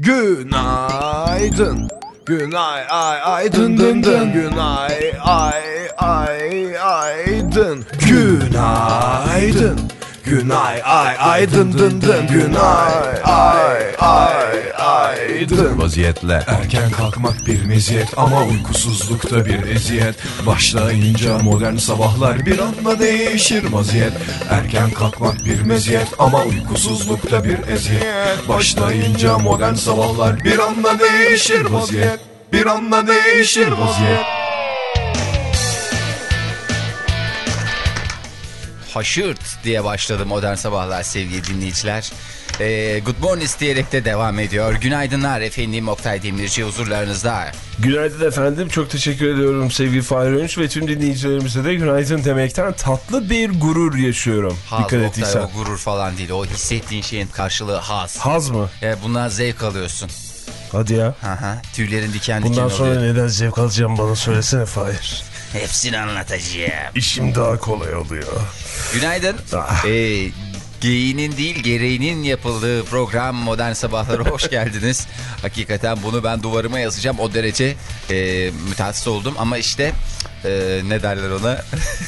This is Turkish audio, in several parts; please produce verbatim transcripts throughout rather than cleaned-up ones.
Günaydın. Günay ay ay dın dın dın. Günay ay ay ay dın. Günaydın. Günay ay ay dın dın dın. Günay ay ay ay dın. Vaziyetle erken kalkmak bir meziyet ama uykusuzlukta bir eziyet. Başlayınca modern sabahlar bir anda değişir vaziyet. Erken kalkmak bir meziyet ama uykusuzlukta bir eziyet. Başlayınca modern sabahlar bir anda değişir vaziyet. Bir anda değişir vaziyet. Haşırt diye başladı Modern Sabahlar sevgili dinleyiciler. Ee, good morning diyerek de devam ediyor. Günaydınlar efendim, Oktay Demirci huzurlarınızda. Günaydın efendim, çok teşekkür ediyorum sevgili Fahir Önç ve tüm dinleyicilerimize de günaydın demekten tatlı bir gurur yaşıyorum. Haz, Dikkat Oktay, ettiysen. o gurur falan değil, o hissettiğin şeyin karşılığı haz. Haz mı? Ee, bundan zevk alıyorsun. Hadi ya. Aha, tüylerin diken diken Bundan oluyor. sonra neden zevk alacağım bana söylesene Fahir. Hepsini anlatacağım. İşim daha kolay oluyor. Günaydın. Ah. Ee, geyiğinin değil gereğinin yapıldığı program Modern Sabahlar'a hoş geldiniz. Hakikaten bunu ben duvarıma yazacağım. O derece e, mütehassıs oldum ama işte e, ne derler ona?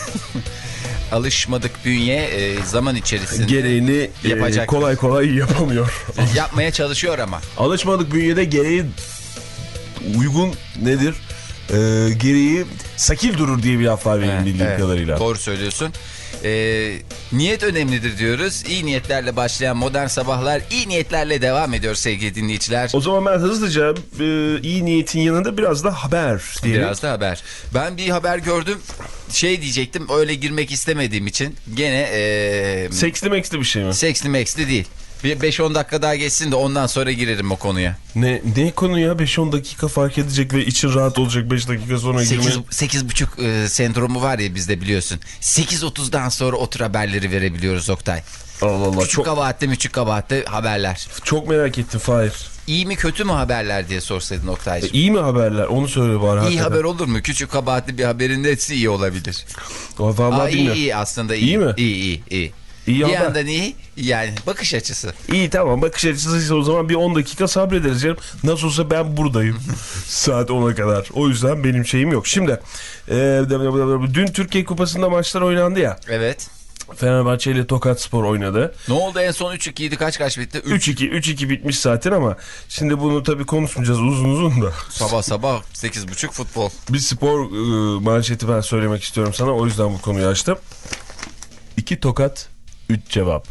Alışmadık bünye e, zaman içerisinde Gereğini e, kolay kolay yapamıyor. Yapmaya çalışıyor ama. Alışmadık bünyede gereği uygun nedir? Ee, gereği sakil durur diye bir laf var benim Evet, bildiğim evet, kadarıyla. Doğru söylüyorsun. Ee, niyet önemlidir diyoruz. İyi niyetlerle başlayan Modern Sabahlar iyi niyetlerle devam ediyor sevgili dinleyiciler. O zaman ben hızlıca e, iyi niyetin yanında biraz da haber diyelim. Biraz da haber. Ben bir haber gördüm. Şey diyecektim, öyle girmek istemediğim için gene... E, seksli meksli bir şey mi? Seksli meksli değil. Bir beş on dakika daha geçsin de ondan sonra girerim o konuya. Ne ne konu ya? beş on dakika fark edecek ve için rahat olacak beş dakika sonra girmeye. sekiz buçuk e, sendromu var ya bizde, biliyorsun. sekiz otuzdan sonra o tür haberleri verebiliyoruz Oktay. Allah Allah. Küçük çok, kabahatte müçük kabahatte haberler. çok merak ettim Fahir. İyi mi kötü mü haberler diye sorsaydın Oktay'cığım. E, iyi mi haberler? Onu söyle bari. İyi hakikaten. haber olur mu? Küçük kabahatli bir haberin hepsi iyi olabilir. O vallahi Aa, iyi bilmiyorum. iyi aslında iyi. İyi mi? İyi iyi iyi. İyi bir haber. yandan iyi, yani bakış açısı. İyi tamam, bakış açısıysa o zaman bir on dakika sabrederiz canım. Nasıl olsa ben buradayım saat ona kadar. O yüzden benim şeyim yok. Şimdi e, dün Türkiye Kupası'nda maçlar oynandı ya. Evet. Fenerbahçe ile Tokatspor oynadı. Ne oldu en son? üç iki idi, kaç kaç bitti? üç iki üç iki bitmiş zaten ama şimdi bunu tabii konuşmayacağız uzun uzun da. Sabah sabah sekiz buçuk futbol. Bir spor e, manşeti ben söylemek istiyorum sana, o yüzden bu konuyu açtım. iki tokat üç cevap.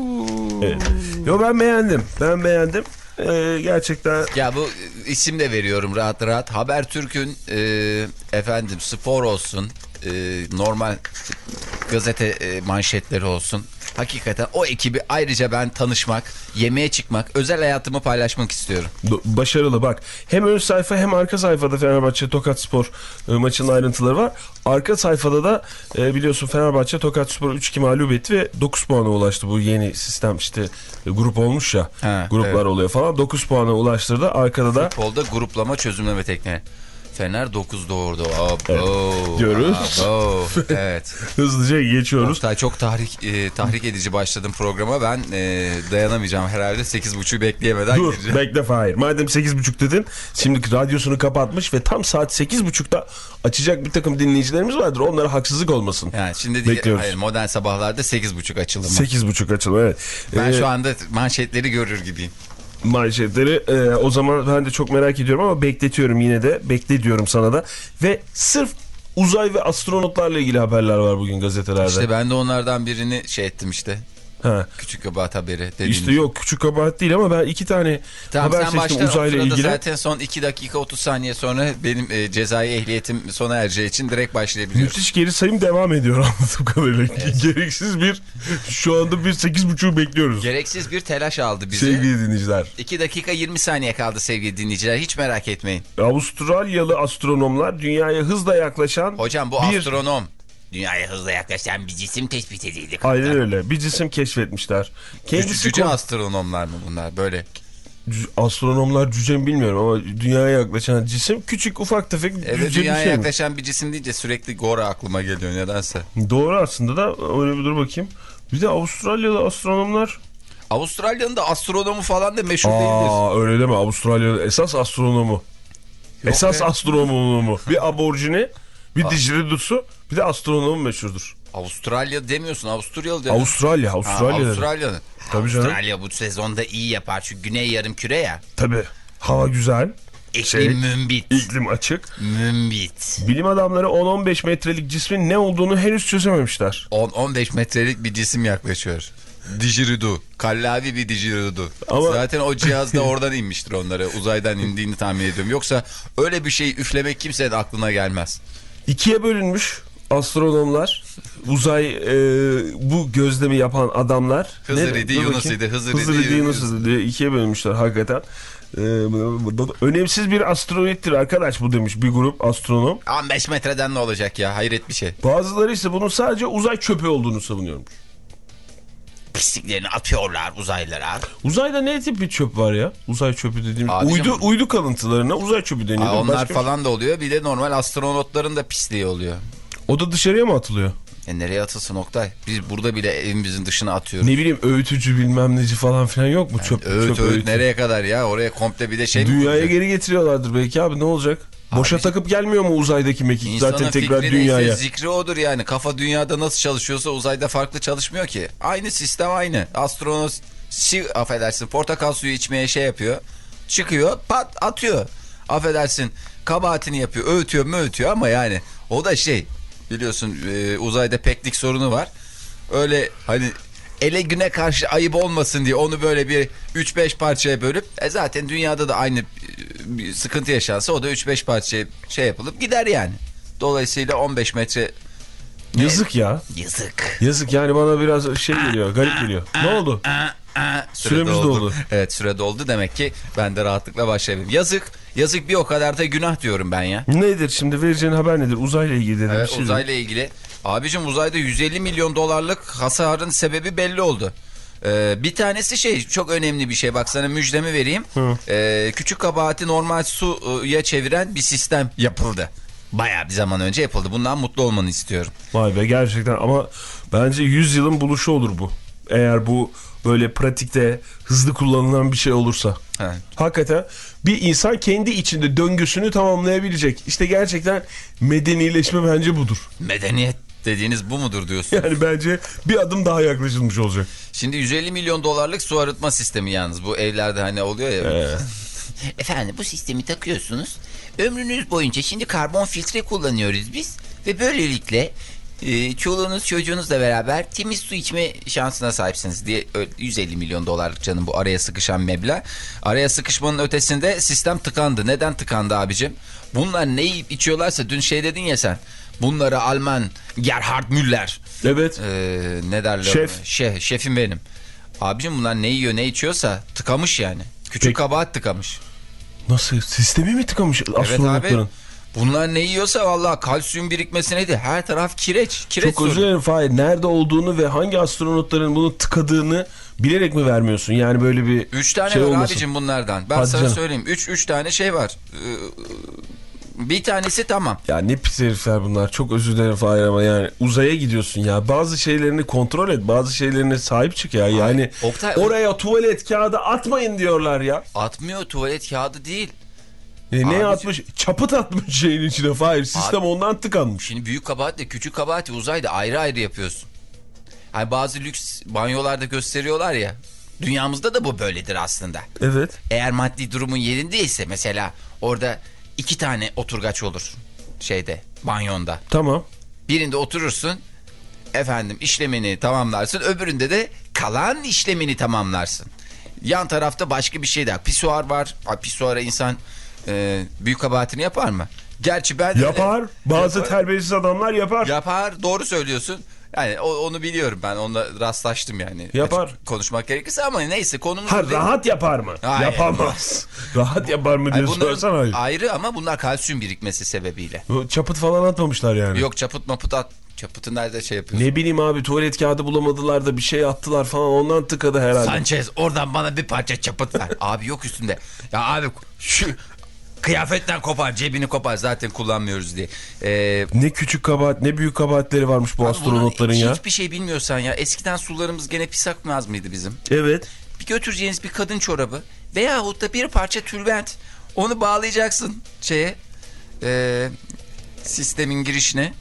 Evet. Yo ben beğendim. Ben beğendim. Ee, gerçekten. Ya bu isim de veriyorum rahat rahat. Habertürk'ün e, efendim spor olsun, e, normal gazete e, manşetleri olsun. Hakikaten o ekibi ayrıca ben tanışmak, yemeğe çıkmak, özel hayatımı paylaşmak istiyorum. Başarılı bak. Hem ön sayfa hem arka sayfada Fenerbahçe Tokatspor e, maçının ayrıntıları var. Arka sayfada da e, biliyorsun Fenerbahçe Tokatspor üç iki mağlup etti ve dokuz puana ulaştı. Bu yeni sistem işte e, grup olmuş ya. Ha, gruplar evet. oluyor falan. dokuz puana ulaştırdı. Arkada da Futbolda gruplama çözümleme tekniği. Fener dokuz doğurdu. Abo. Evet. Diyoruz. Abo. Evet. Hızlıca geçiyoruz. Oktay, çok tahrik e, tahrik edici başladım programa. Ben e, dayanamayacağım herhalde. sekiz buçuğu bekleyemeden Dur gireceğim. bekle Fahir. Madem sekiz buçuk dedin, şimdi radyosunu kapatmış ve tam saat sekiz buçukta açacak bir takım dinleyicilerimiz vardır. Onlara haksızlık olmasın. Yani şimdi değil, bekliyoruz. hayır, Modern Sabahlar'da sekiz buçuk açılımı. sekiz buçuk açılımı, evet. Ben Ee, şu anda manşetleri görür gibiyim. Manşetleri e, o zaman ben de çok merak ediyorum ama bekletiyorum yine de. Bekle diyorum sana da. Ve sırf uzay ve astronotlarla ilgili haberler var bugün gazetelerde. İşte ben de onlardan birini şey ettim işte. Ha. Küçük kabahat haberi dediğim. İşte yok, küçük kabahat değil ama ben iki tane Tamam, haber sen seçtim başla, uzayla ilgili. zaten son iki dakika otuz saniye sonra benim e, cezai ehliyetim sona ereceği için direkt başlayabiliyorum. Müthiş geri sayım devam ediyor anladığım kadarıyla. Evet. Gereksiz bir, şu anda bir sekiz buçuğu bekliyoruz. Gereksiz bir telaş aldı bizi. Sevgili dinleyiciler. iki dakika yirmi saniye kaldı sevgili dinleyiciler. Hiç merak etmeyin. Avustralyalı astronomlar dünyaya hızla yaklaşan... Hocam bu bir... astronom. Dünyaya hızla yaklaşan bir cisim tespit edildi. Aynen öyle. Bir cisim keşfetmişler. Kendisi cüce, cüce astronomlar mı bunlar böyle? Astronomlar cüce mi bilmiyorum ama dünyaya yaklaşan cisim küçük ufak tefek evet, cüce bir dünyaya şey yaklaşan mi? bir cisim deyince sürekli Gora aklıma geliyor nedense. Doğru aslında da, öyle bir dur bakayım. Bir de Avustralyalı astronomlar... Avustralya'nın da astronomu falan da meşhur değildir. Aa öyle deme, Avustralya'nın esas astronomu. Yok esas be. astronomu. Bir aborjini, bir didjeridusu, bir de astronomu meşhurdur. Avustralya demiyorsun, Avusturyalı demiyorsun. Avustralya, Avustralya. Avustralya'nın. Tabii canım. Avustralya bu sezonda iyi yapar çünkü güney yarımküre ya. Tabii. Hava güzel. İklim Şey, mümbit. İklim açık. Mümbit. Bilim adamları on on beş metrelik cismin ne olduğunu henüz çözememişler. on on beş metrelik bir cisim yaklaşıyor. Didgeridoo. Kallavi bir didgeridoo. Ama... Zaten o cihaz da oradan inmiştir onlara. Uzaydan indiğini tahmin ediyorum. Yoksa öyle bir şey üflemek kimsenin aklına gelmez. İkiye bölünmüş astronomlar. Uzay e, bu gözlemi yapan adamlar. Hızır Ne- idi, dur Yunus bakayım. idi, Hızır Hızır idi, idi, Yunus Yunus idi diye ikiye bölünmüşler hakikaten. E, önemsiz bir asteroittir arkadaş bu demiş bir grup astronom. on beş metreden ne olacak ya? Hayret bir şey. Bazıları ise bunun sadece uzay çöpü olduğunu savunuyormuş. Pisliklerini atıyorlar uzaylılara. Uzayda ne tip bir çöp var ya? Uzay çöpü dediğimiz. Abicim- Uydu, uydu kalıntılarına uzay çöpü deniyor. Aa, onlar Başka- falan da oluyor. Bir de normal astronotların da pisliği oluyor. O da dışarıya mı atılıyor? E nereye atılsın Oktay? Biz burada bile evimizin dışına atıyoruz. Ne bileyim öğütücü bilmem neci falan filan yok mu? Çöp, Öğüt çöp öğüt öğütü. nereye kadar ya? Oraya komple bir de şey mi Dünyaya olacak? geri getiriyorlardır belki abi, ne olacak? Boşa bizim- takıp gelmiyor mu uzaydaki mekik İnsanın zaten tekrar fikri dünyaya? neyse zikri odur yani. Kafa dünyada nasıl çalışıyorsa uzayda farklı çalışmıyor ki. Aynı sistem aynı. Astronot şi, affedersin portakal suyu içmeye şey yapıyor. Çıkıyor pat atıyor. Affedersin kabahatini yapıyor. Öğütüyor mu öğütüyor ama yani o da şey biliyorsun e, uzayda peklik sorunu var. Öyle hani ele güne karşı ayıp olmasın diye onu böyle bir üç beş parçaya bölüp e zaten dünyada da aynı bir sıkıntı yaşansa o da üç beş parçaya şey yapılıp gider yani. Dolayısıyla on beş metre Yazık ya. yazık. Yazık yani, bana biraz şey geliyor, garip geliyor. Ne oldu? Süre Süremiz doldu. Evet süre doldu demek ki ben de rahatlıkla başlayayım. Yazık. Yazık bir o kadar da günah diyorum ben ya. Nedir şimdi vereceğin haber nedir? Uzayla ilgili dedim. Evet, bir şey uzayla ilgili. Abicim uzayda yüz elli milyon dolarlık hasarın sebebi belli oldu. Ee, bir tanesi şey çok önemli bir şey. Bak sana müjdemi vereyim. Ee, küçük kabahati normal suya çeviren bir sistem yapıldı. Bayağı bir zaman önce yapıldı. Bundan mutlu olmanı istiyorum. Vay be, gerçekten ama bence yüz yılın buluşu olur bu. Eğer bu böyle pratikte hızlı kullanılan bir şey olursa. Evet. Hakikaten bir insan kendi içinde döngüsünü tamamlayabilecek. İşte gerçekten medenileşme bence budur. Medeniyet dediğiniz bu mudur diyorsun? Yani bence bir adım daha yaklaşılmış olacak. Şimdi yüz elli milyon dolarlık su arıtma sistemi yalnız. Bu evlerde hani oluyor ya. Ee. Efendim bu sistemi takıyorsunuz. Ömrünüz boyunca şimdi karbon filtre kullanıyoruz biz. Ve böylelikle e, çoluğunuz çocuğunuzla beraber temiz su içme şansına sahipsiniz diye yüz elli milyon dolarlık canım bu araya sıkışan meblağ. Araya sıkışmanın ötesinde sistem tıkandı. Neden tıkandı abicim? Bunlar ne yiyip içiyorlarsa dün şey dedin ya sen. Bunları Alman Gerhard Müller. Evet. Ee, ne derler? Şef. Şef. Şefim benim. Abicim bunlar ne yiyor ne içiyorsa tıkamış yani. Küçük Peki. kabahat tıkamış. Nasıl? Sistemi mi tıkamış astronotların? Evet abi. Bunlar ne yiyorsa vallahi kalsiyum birikmesi neydi? Her taraf kireç. Kireç Çok özür dilerim Fahir. Nerede olduğunu ve hangi astronotların bunu tıkadığını bilerek mi vermiyorsun? Yani böyle bir Üç tane şey var olmasın. abicim bunlardan. Ben Hadi sana canım. söyleyeyim. Üç, üç tane şey var. Ee, bir tanesi tamam. Ya ne pis herifler bunlar. Çok özür dilerim Fahir ama yani uzaya gidiyorsun ya. Bazı şeylerini kontrol et. Bazı şeylerine sahip çık ya. Yani Oktay, oraya tuvalet kağıdı atmayın diyorlar ya. Atmıyor tuvalet kağıdı değil. E, ne Abicim. atmış? Çapıt atmış şeyin içine Fahir. Sistem Abi. ondan tıkanmış. Şimdi büyük kabahatle küçük kabahati uzayda ayrı ayrı yapıyorsun. Hani bazı lüks banyolarda gösteriyorlar ya. Dünyamızda da bu böyledir aslında. Evet. Eğer maddi durumun yerindeyse mesela orada iki tane oturgaç olur şeyde banyonda. Tamam. Birinde oturursun efendim işlemini tamamlarsın, öbüründe de kalan işlemini tamamlarsın. Yan tarafta başka bir şey daha. Pisuar var. Ay, pisuara insan e, büyük kabahatini yapar mı? Gerçi ben Yapar. Bazı Yapar. terbiyesiz adamlar yapar. Yapar. Doğru söylüyorsun. Yani o, onu biliyorum ben. Onunla rastlaştım yani. Yapar. Açık konuşmak gerekirse ama neyse konumuz Ha, değil. rahat yapar mı? Hayır. Yapamaz. Rahat yapar mı diye Ay, bunların sorarsan hayır. ayrı ama bunlar kalsiyum birikmesi sebebiyle. Bu Çapıt falan atmamışlar yani. Yok çaput maput at. Çapıtı nerede şey yapıyorsun? Ne bileyim abi, tuvalet kağıdı bulamadılar da bir şey attılar falan, ondan tıkadı herhalde. Sanchez oradan bana bir parça çapıt ver. Abi yok üstünde. Ya abi şu kıyafetten kopar, cebini kopar, zaten kullanmıyoruz diye. Ee, Ne küçük kabahat ne büyük kabahatleri varmış bu abi astronotların bunun ya. Hiçbir şey bilmiyorsan ya. Eskiden sularımız gene pis akmaz mıydı bizim? Evet. bir götüreceğiniz bir kadın çorabı veyahut da bir parça tülbent, onu bağlayacaksın şeye, e, sistemin girişine.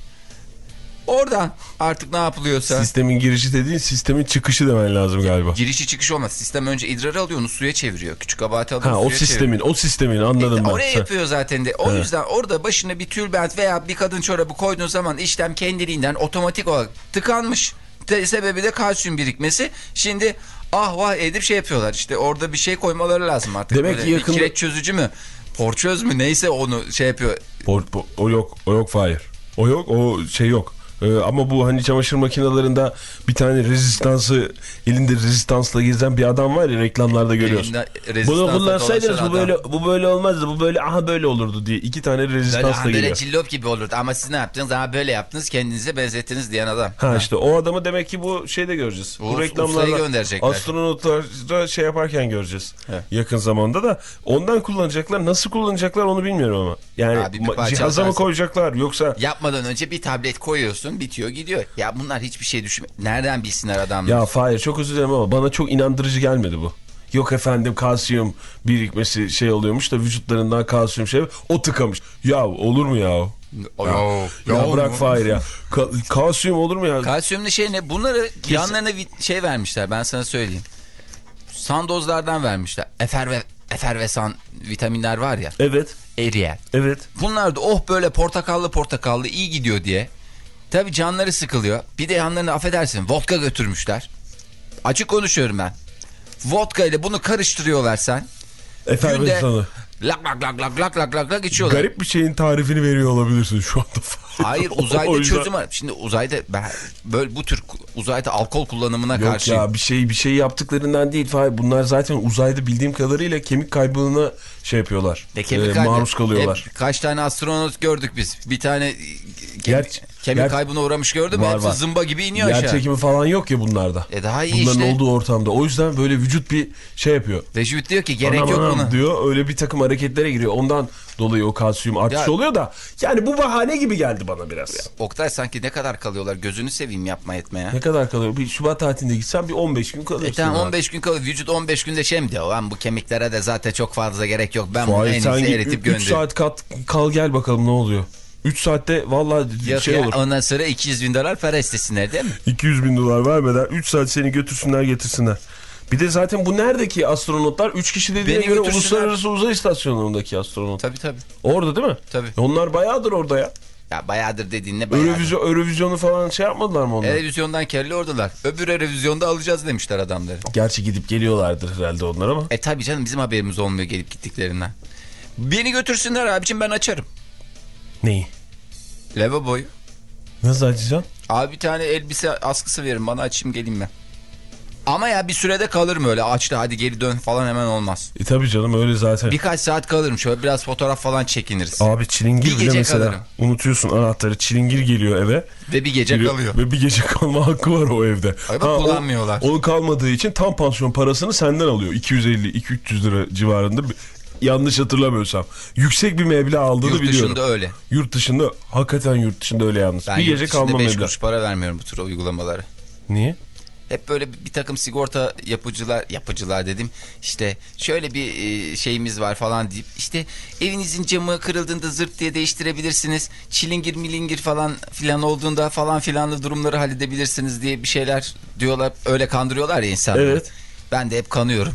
Oradan artık ne yapılıyorsa. Sistemin girişi dediğin sistemin çıkışı demen lazım galiba. Girişi çıkışı olmaz. Sistem önce idrarı alıyor, onu suya çeviriyor. Küçük kabahati alıyor, Ha, suya o sistemin çeviriyor. o sistemin anladım E, ben. oraya yapıyor zaten de. O Evet. yüzden orada başına bir tülbent veya bir kadın çorabı koyduğun zaman işlem kendiliğinden otomatik olarak tıkanmış. De, sebebi de kalsiyum birikmesi. Şimdi ah vah edip şey yapıyorlar. İşte orada bir şey koymaları lazım artık. Demek Böyle ki yakında- bir kireç çözücü mü? Porçöz mü? Neyse onu şey yapıyor. O, o, o yok, o yok Fahir. O yok, o şey yok. Ee, ama bu hani çamaşır makinelerinde bir tane rezistansı, elinde rezistansla gezen bir adam var ya, reklamlarda görüyoruz. Elinde Bunu rezistansla kullansaydınız dolaşan bu böyle adam. bu böyle olmazdı. Bu böyle aha böyle olurdu diye iki tane Böyle, rezistansla ah, böyle geliyor. cillop gibi olurdu ama siz ne yaptınız? Ama böyle yaptınız, kendinize benzettiniz diyen adam. Ha işte o adamı demek ki bu şeyde göreceğiz. Bu Bu ustayı reklamlarda gönderecekler. astronotlara şey yaparken göreceğiz. Evet. Yakın zamanda da ondan kullanacaklar. Nasıl kullanacaklar onu bilmiyorum ama. Yani Abi bir ma- parça cihaza mı atarsın. koyacaklar yoksa... Yapmadan önce bir tablet koyuyorsun, bitiyor gidiyor. Ya bunlar hiçbir şey düşünme. Nereden bilsinler adamlar? Ya Fahir çok özür dilerim ama bana çok inandırıcı gelmedi bu. Yok efendim kalsiyum birikmesi şey oluyormuş da vücutlarından kalsiyum şey o tıkamış. Ya olur mu ya? O- Ya, o- ya o- bırak Fahir ya. Ka- kalsiyum olur mu ya? Kalsiyumlu şey ne? Bunları yanlarına vi- şey vermişler, ben sana söyleyeyim. Sandozlardan vermişler. Efer ve efervesan vitaminler var ya. Evet. Eriyen. Evet. Bunlar da oh böyle portakallı portakallı iyi gidiyor diye. Tabii canları sıkılıyor. Bir de yanlarına affedersin vodka götürmüşler. Açık konuşuyorum ben. Vodka ile bunu karıştırıyorlar sen. Efendim Günde sana. lak lak lak lak lak lak lak lak içiyorlar. Garip bir şeyin tarifini veriyor olabilirsin şu anda. Hayır O uzayda yüzden- çözüm var. Şimdi uzayda ben, böyle bu tür uzayda alkol kullanımına Yok karşı. ya bir şey bir şey yaptıklarından değil Fahir. Bunlar zaten uzayda bildiğim kadarıyla kemik kaybına şey yapıyorlar. Ve kemik Ee, kaybı- maruz kalıyorlar. Hep kaç tane astronot gördük biz. Bir tane e, kemik, Ger- kemik ger- kaybına uğramış gördün mü? Var, Hepsi var. zımba gibi iniyor Yer aşağı. çekimi falan yok ya bunlarda. E daha iyi Bunların işte. olduğu ortamda. O yüzden böyle vücut bir şey yapıyor. Vücut diyor ki gerek Anam yok anam buna. diyor. Öyle bir takım hareketlere giriyor. Ondan dolayı o kalsiyum artışı Ya- oluyor da. Yani bu bahane gibi geldi bana biraz. Oktay sanki ne kadar kalıyorlar, gözünü seveyim yapma etme ya. Ne kadar kalıyor? Bir Şubat tatilinde gitsen bir on beş gün kalırsın. E tamam abi. on beş gün kalıyor. Vücut on beş günde şey mi diyor? Lan bu kemiklere de zaten çok fazla gerek yok. Ben bunu Vay, en sen iyisi git eritip üç göndereyim. saat kat, kal gel bakalım ne oluyor. üç saatte valla Yok şey ya, olur. ondan sonra iki yüz bin dolar para istesinler değil mi? iki yüz bin dolar vermeden üç saat seni götürsünler getirsinler. Bir de zaten bu neredeki astronotlar? üç kişi dediğine Beni göre götürsünler. Uluslararası Uzay İstasyonu'ndaki astronot. Tabii tabii. Orada değil mi? Tabii. Onlar bayağıdır orada ya. Ya bayağıdır dediğin ne bayağıdır? Eurovizyon, Eurovizyonu falan şey yapmadılar mı onlar? Erevizyondan kelli ordular. Öbür erevizyonda alacağız demişler adamları. Gerçi gidip geliyorlardır herhalde onlar ama. E tabii canım bizim haberimiz olmuyor gelip gittiklerinden. Beni götürsünler abicim ben açarım. Neyi? Lavaboyu. Nasıl açacaksın? Abi bir tane elbise askısı verin bana açayım geleyim ben. Ama ya bir sürede kalırım öyle açtı hadi geri dön falan hemen olmaz. E tabii canım öyle zaten. Birkaç saat kalırım şöyle biraz fotoğraf falan çekiniriz. Abi çilingir Bir bile gece mesela. kalırım. Unutuyorsun anahtarı. Çilingir geliyor eve. Ve bir gece Geliyor kalıyor. Ve bir gece kalma hakkı var o evde. Ay bak, o- kullanmıyorlar. Onun kalmadığı için tam pansiyon parasını senden alıyor. iki yüz elli iki üç yüz lira civarında. Yanlış hatırlamıyorsam. Yüksek bir meblağ aldığını Yurt biliyorum. dışında öyle. Yurt dışında hakikaten yurt dışında öyle yalnız. Ben bir yurt gece dışında kalma beş meblağ. kuruş para vermiyorum bu tür uygulamalara. Niye? Hep böyle bir takım sigorta yapıcılar yapıcılar dedim işte şöyle bir e, şeyimiz var falan deyip işte evinizin camı kırıldığında zırt diye değiştirebilirsiniz. Çilingir milingir falan filan olduğunda falan filanlı durumları halledebilirsiniz diye bir şeyler diyorlar. Öyle kandırıyorlar ya insanları. Evet. Ben de hep kanıyorum.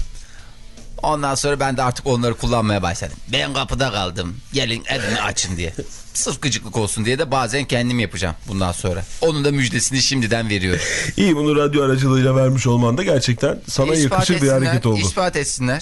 Ondan sonra ben de artık onları kullanmaya başladım. Ben kapıda kaldım. Gelin evimi açın diye. Sırf gıcıklık olsun diye de bazen kendim yapacağım bundan sonra. Onun da müjdesini şimdiden veriyorum. İyi bunu radyo aracılığıyla vermiş olman da gerçekten sana İspat yakışır bir etsinler, hareket oldu. İspat etsinler.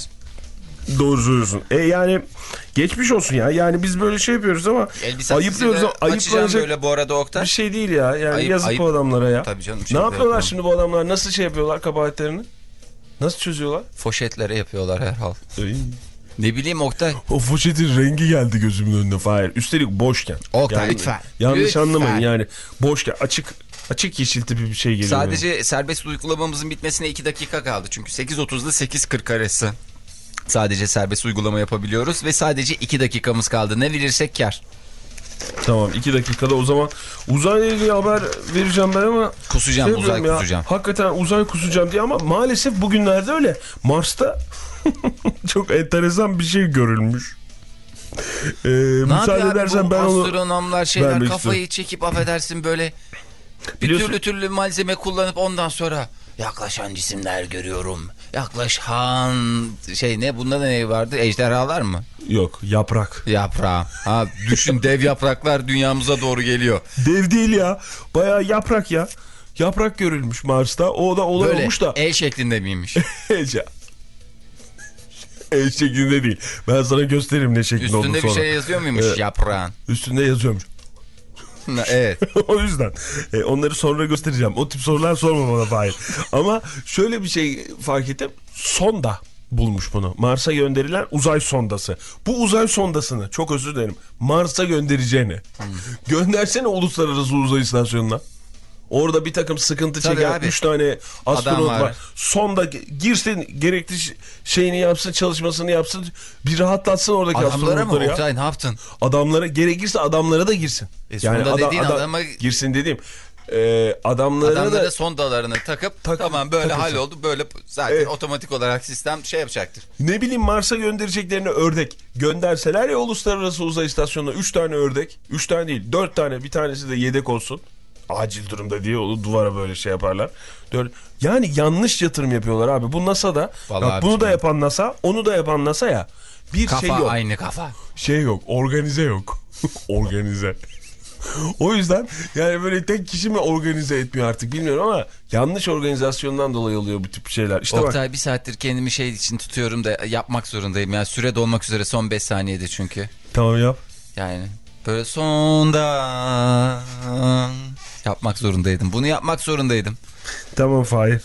Doğru söylüyorsun. E yani geçmiş olsun ya. Yani biz böyle şey yapıyoruz ama Elbise ayıplıyoruz ama açacağım ayıplanacak böyle bu arada Oktay. bir şey değil ya. Yani Ayıp, yazık ayıp. bu adamlara ya. Tabii canım, Ne şey de yapıyorlar yapalım. şimdi bu adamlar? Nasıl şey yapıyorlar kabahatlerini? Nasıl çözüyorlar? Foşetlere yapıyorlar herhal. Ay. Ne bileyim Oktay. O poşetin rengi geldi gözümün önüne Fahir. Üstelik boşken. Oktay, lütfen. Yanlış Lütfen. anlamayın yani. Boşken açık açık yeşil tipi bir şey geliyor. Sadece serbest uygulamamızın bitmesine iki dakika kaldı. Çünkü sekiz otuzda sekiz kırk arası. Sadece serbest uygulama yapabiliyoruz ve sadece iki dakikamız kaldı. Ne verirsek kar. Tamam, iki dakikada o zaman uzayla ilgili haber vereceğim ben ama... Kusacağım, şey uzay ya, kusacağım. Hakikaten uzay kusacağım diye ama maalesef bugünlerde öyle. Mars'ta çok enteresan bir şey görülmüş. Ee, müsaade edersen ben onu... Astronomlar şeyler vermek kafayı istiyorum. çekip affedersin böyle bir Biliyorsun- türlü türlü malzeme kullanıp ondan sonra yaklaşan cisimler görüyorum. Yaklaşan şey ne, bunda da ne vardı? Ejderhalar mı? Yok, yaprak. Yaprağı. Ha düşün, dev yapraklar dünyamıza doğru geliyor. Dev değil ya. Bayağı yaprak ya. Yaprak görülmüş Mars'ta. O da olay Böyle olmuş da. el şeklinde miymiş? Ece. El şeklinde değil. Ben sana göstereyim ne şeklinde olduğunu Üstünde sonra. bir şey yazıyor muymuş Evet. yaprağın? Üstünde yazıyormuş. Evet. O yüzden e, onları sonra göstereceğim. O tip sorular sorma bana Fahir. Ama şöyle bir şey fark ettim. Sonda bulmuş bunu. Mars'a gönderilen uzay sondası. Bu uzay sondasını, çok özür dilerim, Mars'a göndereceğini Hmm. göndersene uluslararası uzay istasyonuna. Orada bir takım sıkıntı Tabii çeken abi. üç tane astronot Adam var. var. Sonda girsin, gerekli şeyini yapsın, çalışmasını yapsın. Bir rahatlatsın oradaki Adamlara mı? astronotları ya. Oktay ne yaptın? Adamlara, gerekirse adamlara da girsin. E, sonda dediğin adama- girsin dediğim. E, adamlara Adamlara da sondalarını takıp Tak- tamam böyle takılsın. halloldu, böyle zaten Evet. otomatik olarak sistem şey yapacaktır. ne bileyim Mars'a göndereceklerini ördek gönderseler ya uluslararası uzay istasyonuna üç tane ördek. Üç tane değil, dört tane, bir tanesi de yedek olsun. Acil durumda diye onu duvara böyle şey yaparlar. Dört. Yani yanlış yatırım yapıyorlar abi. Bu NASA'da Vallahi bak, bunu abi da şimdi- yapan NASA, onu da yapan NASA ya. Bir Kafa şey yok. aynı kafa. Şey yok, organize yok. Organize. O yüzden yani böyle tek kişi mi organize etmiyor artık bilmiyorum ama yanlış organizasyondan dolayı oluyor bu tip şeyler. İşte bak, Oktay bir saattir kendimi şey için tutuyorum da yapmak zorundayım. Yani süre dolmak üzere, son beş saniyede çünkü. tamam yap. Yani böyle sonda yapmak zorundaydım. Bunu yapmak zorundaydım. Tamam Fahir.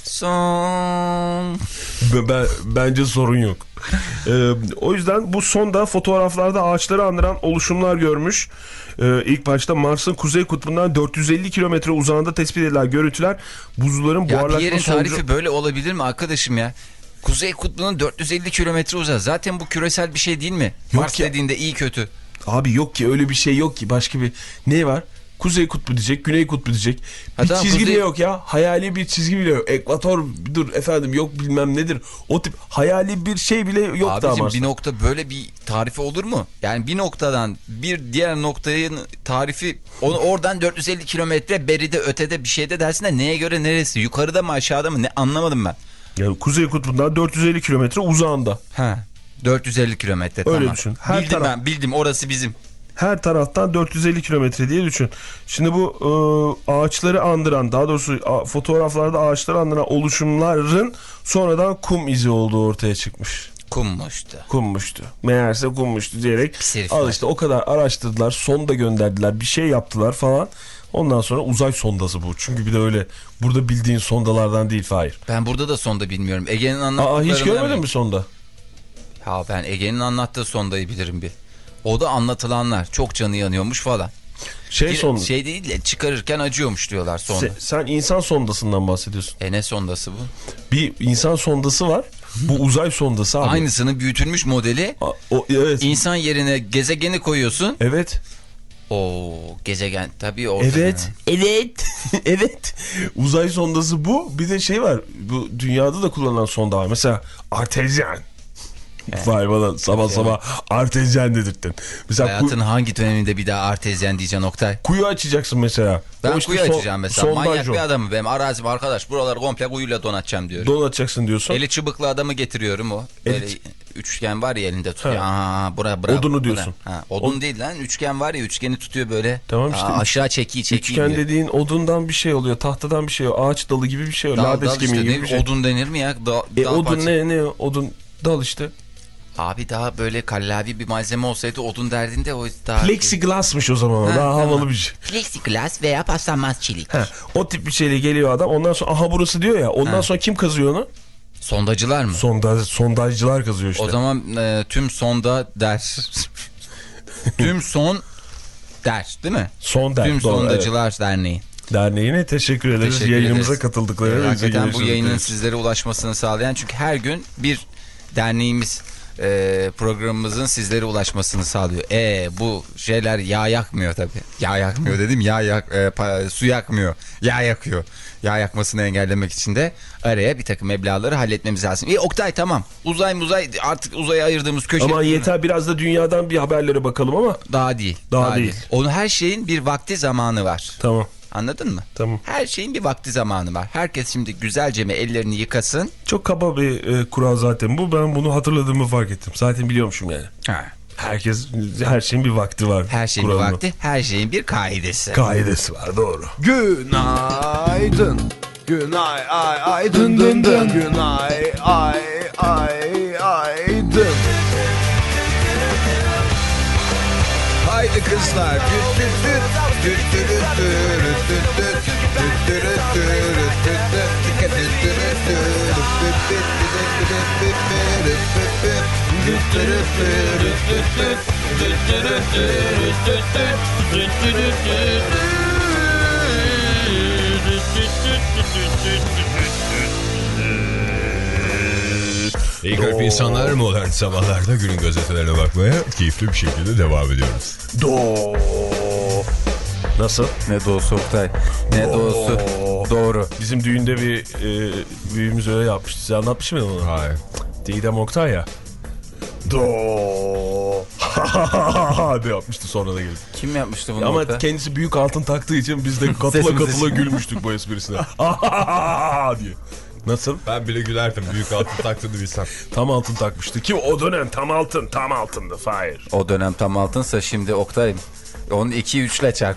Son. Ben, ben- bence sorun yok. Ee, o yüzden bu sonda fotoğraflarda ağaçları andıran oluşumlar görmüş. Ee, ilk başta Mars'ın kuzey kutbundan dört yüz elli kilometre uzağında tespit edilen görüntüler buzulların Ya bir buharlaşma yerin sonucu... tarifi böyle olabilir mi arkadaşım ya? Kuzey kutbunun dört yüz elli kilometre uzağı. Zaten bu küresel bir şey değil mi? Yok Mars ya. dediğinde iyi kötü. Abi yok ki, öyle bir şey yok ki. Başka bir ne var? Kuzey kutbu diyecek, güney kutbu diyecek. Bir Ha tamam, çizgi kuzey- bile yok ya. Hayali bir çizgi bile yok. Ekvator dur efendim, yok bilmem nedir. O tip hayali bir şey bile yok daha Abicim Mars'ta. bir nokta böyle bir tarifi olur mu? Yani bir noktadan bir diğer noktayın tarifi, onu oradan dört yüz elli kilometre beride ötede bir şeyde dersin de neye göre neresi? Yukarıda mı aşağıda mı? Ne anlamadım ben. Yani kuzey kutbundan dört yüz elli kilometre uzağında. Ha. dört yüz elli kilometre Öyle tamam. düşün. Her bildim taraf- ben, bildim, orası bizim. Her taraftan dört yüz elli kilometre diye düşün. Şimdi bu e, ağaçları andıran, daha doğrusu a, fotoğraflarda ağaçları andıran oluşumların sonradan kum izi olduğu ortaya çıkmış. Kummuştu. Kummuştu. Meğerse kummuştu diyerek Pis herif al var. işte, o kadar araştırdılar, sonda gönderdiler, bir şey yaptılar falan. Ondan sonra uzay sondası bu. Çünkü bir de öyle burada bildiğin sondalardan değil Fahir. Ben burada da sonda bilmiyorum. Ege'nin Aa, anlattıklarından... hiç görmedin mi sonda? Ya ben Ege'nin anlattığı sondayı bilirim bir. O da anlatılanlar. Çok canı yanıyormuş falan. Şey Bir- sonda. Şey değil de çıkarırken acıyormuş diyorlar sonda. Se- sen insan sondasından bahsediyorsun. E ne sondası bu? Bir insan sondası var. Bu uzay sondası abi. Aynısının büyütülmüş modeli. A- O, evet. İnsan yerine gezegeni koyuyorsun. Evet. O gezegen tabii orada. Evet. Evet. Evet. Uzay sondası bu. Bir de şey var. Bu dünyada da kullanılan sonda var. Mesela artezyen. Vay bana sabah sabah artezyen dedirttin. Mesela ku- Hayatın hangi döneminde bir daha artezyen diyeceksin Oktay? kuyu açacaksın mesela. Ben O işte kuyu son- açacağım mesela. sondaj Manyak o. bir adamım. Benim arazim arkadaş. Buraları komple kuyuyla donatacağım diyorum. Donatacaksın diyorsun. Eli çıbıklı adamı getiriyorum o. Eli Böyle çı- üçgen var ya elinde tutuyor. Ha. Aha, bura, bura, Odunu bura. diyorsun. Ha, odun O- değil lan. Üçgen var ya, üçgeni tutuyor böyle. Tamam işte. Aa, aşağı çekiyi çekiyi Üçgen diyor. dediğin odundan bir şey oluyor. Tahtadan bir şey oluyor. Ağaç dalı gibi bir şey oluyor. Dal, Lades dal işte, kemiği gibi değil bir mi? şey. Odun denir mi ya? Da, E, dal odun parça- ne ne odun dal işte. Abi daha böyle kallavi bir malzeme olsaydı odun derdinde o daha... Plexiglass'mış o zaman. o. Ha, Daha tamam. havalı bir şey. Plexiglas veya paslanmaz çelik. Ha, o tip bir şeyle geliyor adam. Ondan sonra aha burası diyor ya. Ondan Ha. sonra kim kazıyor onu? Sondacılar mı? Sondaj, sondajcılar kazıyor işte. O zaman e, tüm sonda der. Tüm son der değil mi? Son der. Tüm doğru, Sondacılar Derneği. evet. Derneğine teşekkür ederiz. Teşekkür Yayınımıza ederiz. katıldıkları. Ee, ve bize hakikaten bu geliştirdikleri yayının için. sizlere ulaşmasını sağlayan, çünkü her gün bir derneğimiz e, programımızın sizlere ulaşmasını sağlıyor. E bu şeyler yağ yakmıyor tabii. Yağ yakmıyor dedim, yağ yak, e, pa, su yakmıyor. Yağ yakıyor. Yağ yakmasını engellemek için de araya bir takım meblağları halletmemiz lazım. E Oktay tamam. Uzay muzay artık uzaya ayırdığımız köşe. Ama yeter biraz da dünyadan bir haberlere bakalım ama. Daha değil. Daha, daha değil. değil. Onun her şeyin bir vakti zamanı var. Tamam. Anladın mı? Tamam. Her şeyin bir vakti zamanı var. Herkes şimdi güzelce mi ellerini yıkasın. Çok kaba bir e, kural zaten bu. Ben bunu hatırladığımı fark ettim. Zaten biliyormuşum yani. Ha. Herkes, her şeyin bir vakti var. Her şeyin kuralına. bir vakti, her şeyin bir kaidesi. Kaidesi var, doğru. Günaydın. Günay ay ay dın dın dın. Günay ay ay ay dın. Haydi kızlar. Düt düt düt. Düt düt düt düt düt düt. Düt düt düt düt düt düt. Dikkat düt düt düt düt. Düt düt düt düt düt düt düt düt. Düt düt düt düt düt düt. Düt düt düt düt düt düt. Düt düt düt. İyi kalp insanlar modern sabahlarda günün gazetelerine bakmaya keyifli bir şekilde devam ediyoruz. Do. Nasıl? Ne doğusu Oktay. Ne doğusu. Doğru. Bizim düğünde bir e, büyüğümüz öyle yapmıştı. Size anlatmış mıydım onu? Hayır. Didem Oktay ya. Do. diye yapmıştı, sonra da geldi. Kim yapmıştı bunu? Ama Oktay? kendisi büyük altın taktığı için biz de katıla Sesimiz katıla için. gülmüştük bu esprisine. diye. Nasıl? Ben bile gülerdim büyük altın taktığını bilsem. Tam altın takmıştı ki o dönem tam altın, tam altındı. Fahir. O dönem tam altınsa şimdi Oktay onu iki üçle çarp.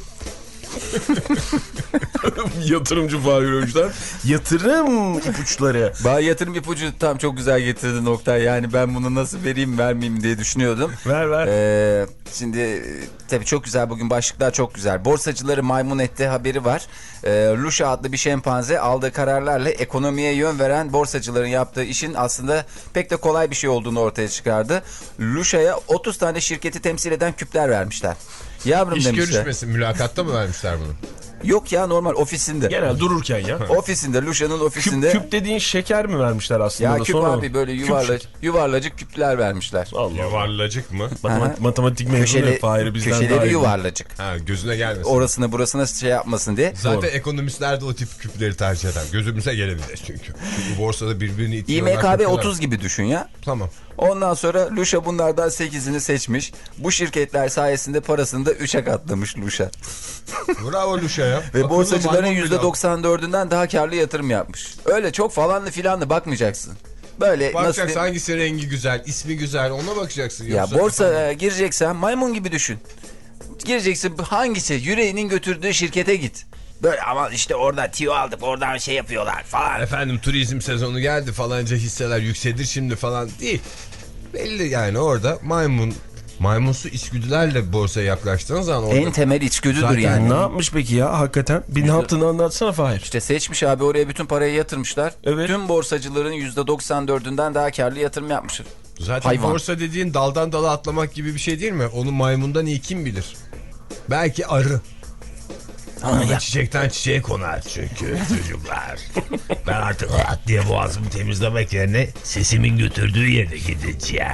Yatırımcı Fahir Öğüncü'den yatırım ipuçları. Bana yatırım ipucu tam çok güzel getirdin Oktay. Yani ben bunu nasıl vereyim vermeyeyim diye düşünüyordum. Ver ver. Ee, şimdi tabii çok güzel, bugün başlıklar çok güzel. Borsacıları maymun etti haberi var. Ee, Lusha adlı bir şempanze aldığı kararlarla ekonomiye yön veren borsacıların yaptığı işin aslında pek de kolay bir şey olduğunu ortaya çıkardı. Lusha'ya otuz tane şirketi temsil eden küpler vermişler. Yavrum İş demişler. görüşmesi mülakatta mı vermişler bunu? Yok ya, normal ofisinde. Genel dururken ya. Ofisinde, Lusha'nın ofisinde. Küp, küp dediğin şeker mi vermişler aslında? Ya da küp sonra abi mı? böyle yuvarla, yuvarlacık küpler vermişler. Allah Allah. Yuvarlacık mı? Matematik, matematik mezunu Köşeli, ya, Fahir'i bizden daha köşeleri iyi. yuvarlacık. Ha, gözüne gelmesin. Orasına burasına şey yapmasın diye. Zaten Doğru. ekonomistler de o tip küpleri tercih eder. Gözümüze gelebilir çünkü. Bu borsada birbirini itiyorlar. İ M K B kakıyorlar. otuz gibi düşün ya. Tamam. Ondan sonra Lusha bunlardan sekizini seçmiş. Bu şirketler sayesinde parasını da üçe katlamış Lusha. Bravo Luşa'ya. Ve borsacıların maymun yüzde doksan dördünden daha karlı yatırım yapmış. Öyle çok falanlı filanlı bakmayacaksın. Böyle bakacaksın nasıl... hangisi rengi güzel, ismi güzel, ona bakacaksın. Ya Yoksa borsaya gireceksen maymun gibi düşün. Gireceksin, hangisi yüreğinin götürdüğü şirkete git. Böyle ama işte orada tiyo aldık, oradan şey yapıyorlar falan. efendim turizm sezonu geldi falanca hisseler yükselir şimdi falan değil. Belli yani orada maymun maymunsu içgüdülerle borsaya yaklaştığın zaman orada... En temel içgüdüdür Zaten yani. Ne yapmış peki ya hakikaten? Bir ne yaptığını anlatsana Fahir. İşte seçmiş abi, oraya bütün parayı yatırmışlar. Evet. Tüm borsacıların yüzde doksan dördünden daha karlı yatırım yapmışlar. Zaten Hayvan. borsa dediğin daldan dala atlamak gibi bir şey değil mi? Onu maymundan iyi kim bilir? Belki arı. Ama ya. çiçekten çiçeğe konar çünkü çocuklar. Ben artık rahat diye boğazımı temizlemek yerine sesimin götürdüğü yere gideceğim.